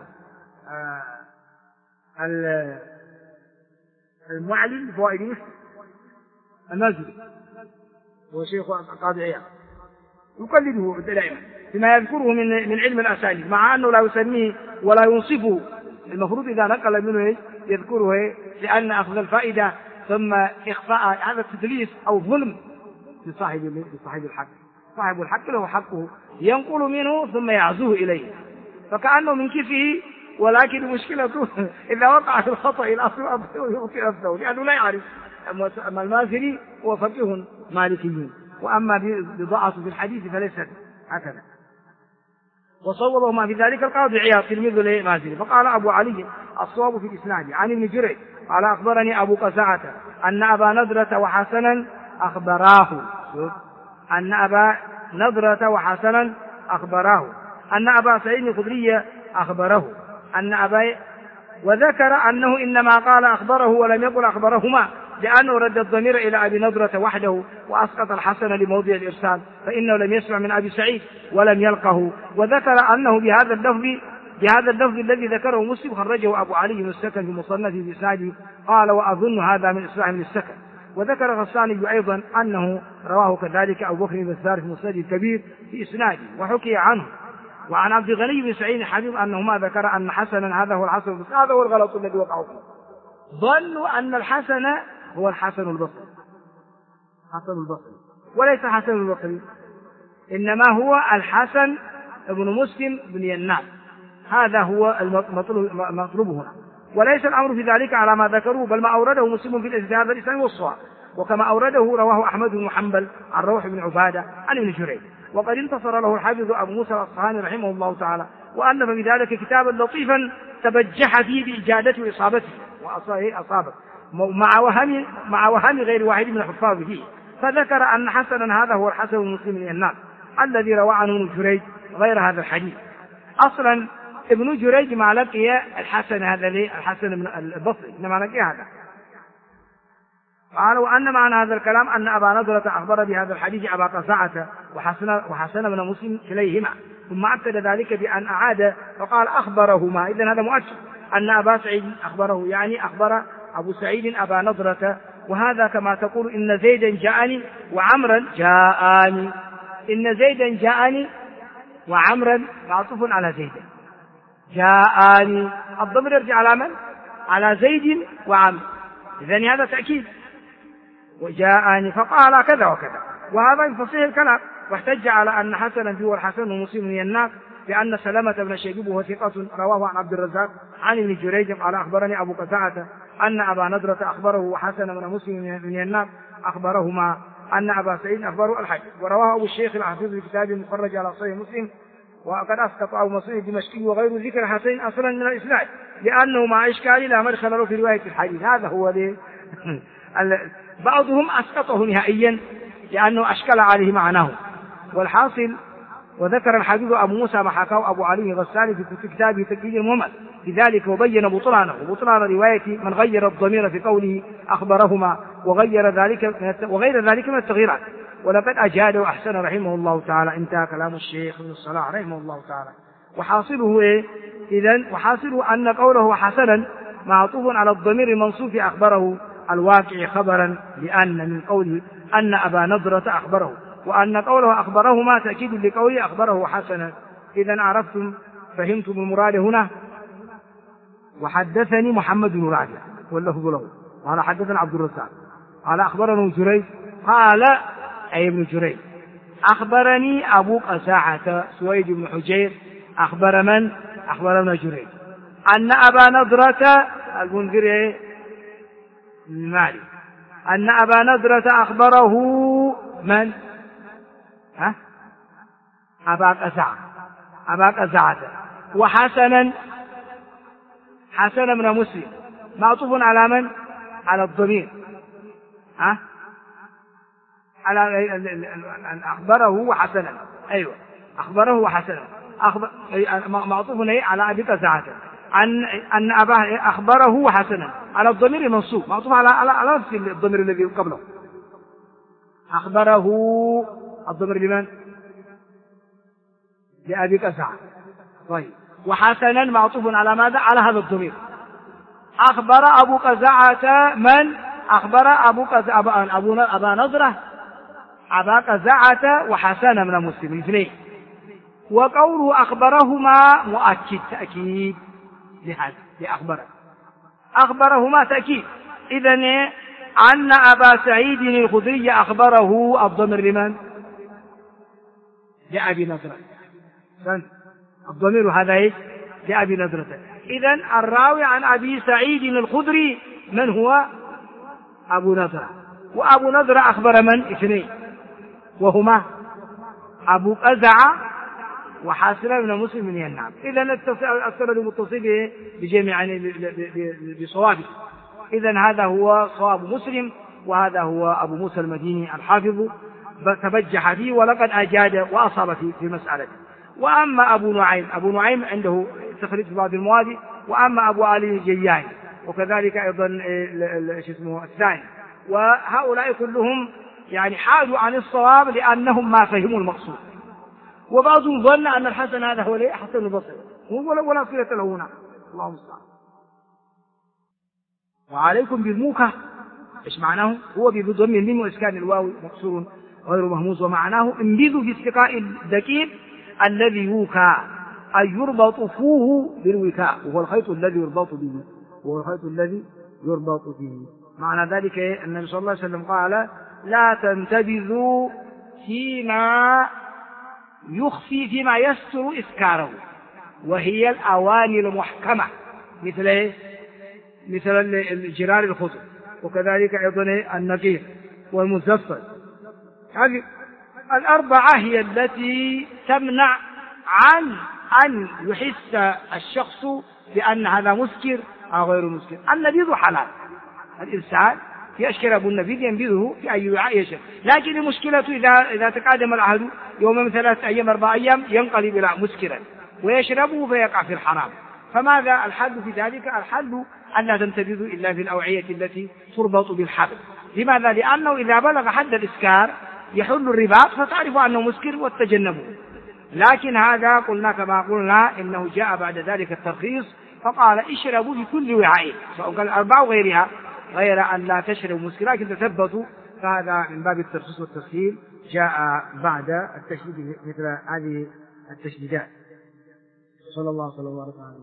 [SPEAKER 1] المعلم فوائد مسلم المازري، هو شيخ القاضي عياض، يقلده دائما بما يذكره من علم الأسانيد، مع أنه لا يسميه ولا ينصفه. المفروض إذا نقل منه يذكره، لأن أخذ الفائدة ثم إخفاء هذا التدليس أو ظلم لصاحب الحق. صاحب الحق له حقه، ينقل منه ثم يعزوه إليه، فكأنه من كفه، ولكن مشكلته إذا وقع في الخطأ الأصل يخطئ نفسه لأنه لا يعرف. أما المازري هو فقيه مالكي، وأما بضاعته في الحديث فليست هكذا. وصوبه ما في ذلك القاضي عياض تلميذ المازري. فقال أبو علي الصواب في الإسناد عن ابن جريج قال أخبرني أبو قزعة أن أبا نضرة وحسنا أخبراه، أن أبا نضرة وحسنا أخبراه أن أبا سعيد الخدري أخبره أن أبا، وذكر أنه إنما قال أخبره ولم يقل أخبرهما، لأنه رد الضمير إلى أبي نضرة وحده، وأسقط الحسن لموضع الإرسال، فإنه لم يسمع من أبي سعيد ولم يلقه. وذكر أنه بهذا اللفظ الذي ذكره مسلم خرجه أبو علي بن السكن في مصنفه بإسناده. قال وأظن هذا من إصلاح من السكن. وذكر غساني أيضا أنه رواه كذلك أبو بكر بن الثار في مسنده الكبير في إسناده، وحكي عنه. وعن عبد الغني بن سعيد الحبيب أنه ما ذكر أن حسنا هذا هو الحسن، هذا هو الغلط الذي وقعوا فيه. ظنوا أن الحسن هو الحسن البصري، وليس حسن البصري، إنما هو الحسن ابن مسلم بن ينان، هذا هو المطلوب هنا، وليس الأمر في ذلك على ما ذكروه، بل ما أورده مسلم في هذا الإسناد والصواب، وكما أورده رواه أحمد بن حنبل عن روح بن عبادة عن ابن جريج. وقد انتصر له الحافظ أبو موسى الأصفهاني رحمه الله تعالى، وألف بذلك كتابا لطيفا تبجح فيه بإجادته وإصابته وأصابه مع وهم غير واحد من الحفاظ فيه. فذكر أن حسنا هذا هو الحسن المسلم بن ينان الذي روى عنه ابن جريج غير هذا الحديث. أصلا ابن جريج ما لقي الحسن هذا الحسن البصري، إنما لقي هذا. قال وأن معنى هذا الكلام أن أبا نضرة أخبر بهذا الحديث أبا قزعة وحسن بن مسلم كليهما، ثم أكد ذلك بأن أعاد فقال أخبرهما، إذن هذا مؤكد أن أبا سعيد أخبره، يعني أخبر أبو سعيد أبا نضرة. وهذا كما تقول إن زيدا جاءني وعمرا جاءني، إن زيدا جاءني وعمرا معطوف على زيدا، جاءني الضمير يرجع على من؟ على زيد وعمر، إذن هذا تأكيد. وجاءني فقال كذا وكذا، وهذا من فصيح الكلام. واحتج على أن حسنا هو الحسن ومسلم يناك لأن سلمة بن شبيب وهو ثقة رواه عن عبد الرزاق عن ابن جريج قال أخبرني أبو قتادة أن أبا نضرة أخبره وحسن بن مسلم بن ينام أخبرهما أن أبا سعيد أخبره الحج. ورواه أبو الشيخ الحفيظ في كتابه المخرج على صحيح مسلم. وقد أسقط أبو مسعود الدمشقي وغير ذكر هاتين أصلا من الإسناد لأنه مع إشكال لا مدخل له في رواية الحديث. هذا هو بعضهم أسقطه نهائيا لأنه أشكل عليه معناه. والحاصل وذكر الحديث أبو موسى ما حكاه أبو علي الغساني في كتابه تكفير المهمل بذلك وبين بطلان رواية من غير الضمير في قوله أخبرهما وغير ذلك من التغييرات. ولقد أجاد وأحسن رحمه الله تعالى. انتهى كلام الشيخ ابن الصلاح رحمه الله تعالى. وحاصله إذن وحاصله أن قوله حسنا معطوف على الضمير المنصوب أخبره الواقع خبرا لأن من قوله أن أبا نضرة أخبره وأن قوله أخبرهما تأكيد لقوله أخبره حسنا. إذن عرفتم فهمتم المراد هنا. وحدثني محمد بن رافع واللفظ له قال حدثنا عبد الرزاق قال أخبرنا جريج قال أي ابن جريج أخبرني أبو قزاعة سويد بن حجير أخبر من أخبرنا جريج أن أبا نضرة المنذر المالي أن أبا نضرة أخبره من أبا قزاعة وحسنا حسن بن مسلم معطوف على من على الضمير على أخبره وحسنا أيوة أخبره وحسنا معطوف على أبي قزاعة أن أباه أخبره وحسنا على الضمير المنصوب معطوف على نفس الضمير الذي قبله. أخبره الضمير لمن لأبي قزاعة. طيب وحسنا معطوف على ماذا على هذا الضمير. أخبر أبو قزاعة من أخبر أبا نضرة أبا قزاعة وحسن بن مسلم الاثنين. وقوله أخبرهما مؤكد تأكيد لهذا أخبرهما تأكيد. إذن أن أبا سعيد الخدري أخبره الضمير لمن لأبي نضرة الضمير هذا لأبي نضرة. إذن الراوي عن أبي سعيد الخدري من هو أبو نضرة. وأبو نضرة أخبر من اثنين وهما أبو قزاعة وحسن بن مسلم بن ينام. إذن السند متصل بجميع بصوابه. إذن هذا هو صواب مسلم وهذا هو أبو موسى المديني الحافظ تبجح فيه ولقد أجاد وأصاب في مسألته. وأما أبو نعيم عنده تخريج في بعض المواد. وأما أبو علي الجياني وكذلك أيضا الثاني. وهؤلاء كلهم يعني حادوا عن الصواب لأنهم ما فهموا المقصود. وبعضهم ظن أن الحسن هذا هو حسن البصري ولا صلة له هنا. الله المستعان. وعليكم بالموكة ايش معناه؟ هو بضم الميم واسكان الواو مكسور غير مهموز. ومعناه انبذوا في استقاء الدقيق الذي يوكى أي يربط فوه بالوكاء وهو الخيط الذي يربط به. معنى ذلك النبي صلى الله عليه وسلم قال لا تنتبذوا فيما يستر إسكاره وهي الأواني المحكمة مثل الجرار الخضر وكذلك أيضا النقير والمزفر. هذه الأربعة هي التي تمنع عن أن يحس الشخص بأن هذا مسكر أو غير مسكر. النبيذ حلال الإنسان يشرب النبيذ ينبذه في أي وعاء يشرب. لكن المشكلة إذا تقادم العهد يوم من 3 أيام 4 أيام ينقلب إلى مسكرا ويشربه فيقع في الحرام. فماذا الحل في ذلك؟ الحل أن لا تنتبذوا إلا في الأوعية التي تربط بالحبل. لماذا؟ لأنه إذا بلغ حد الإسكار يحل الرباط فتعرف أنه مسكر وتجنبه. لكن هذا قلنا كما قلنا إنه جاء بعد ذلك الترخيص فقال اشربوا بكل وعاء سواء كان 4 أو غيرها غير أن لا تشربوا مسكر لكن تثبتوا. فهذا من باب الترخيص والتسهيل جاء بعد التشديد مثل هذه التشديدات. صلى الله عليه وسلم.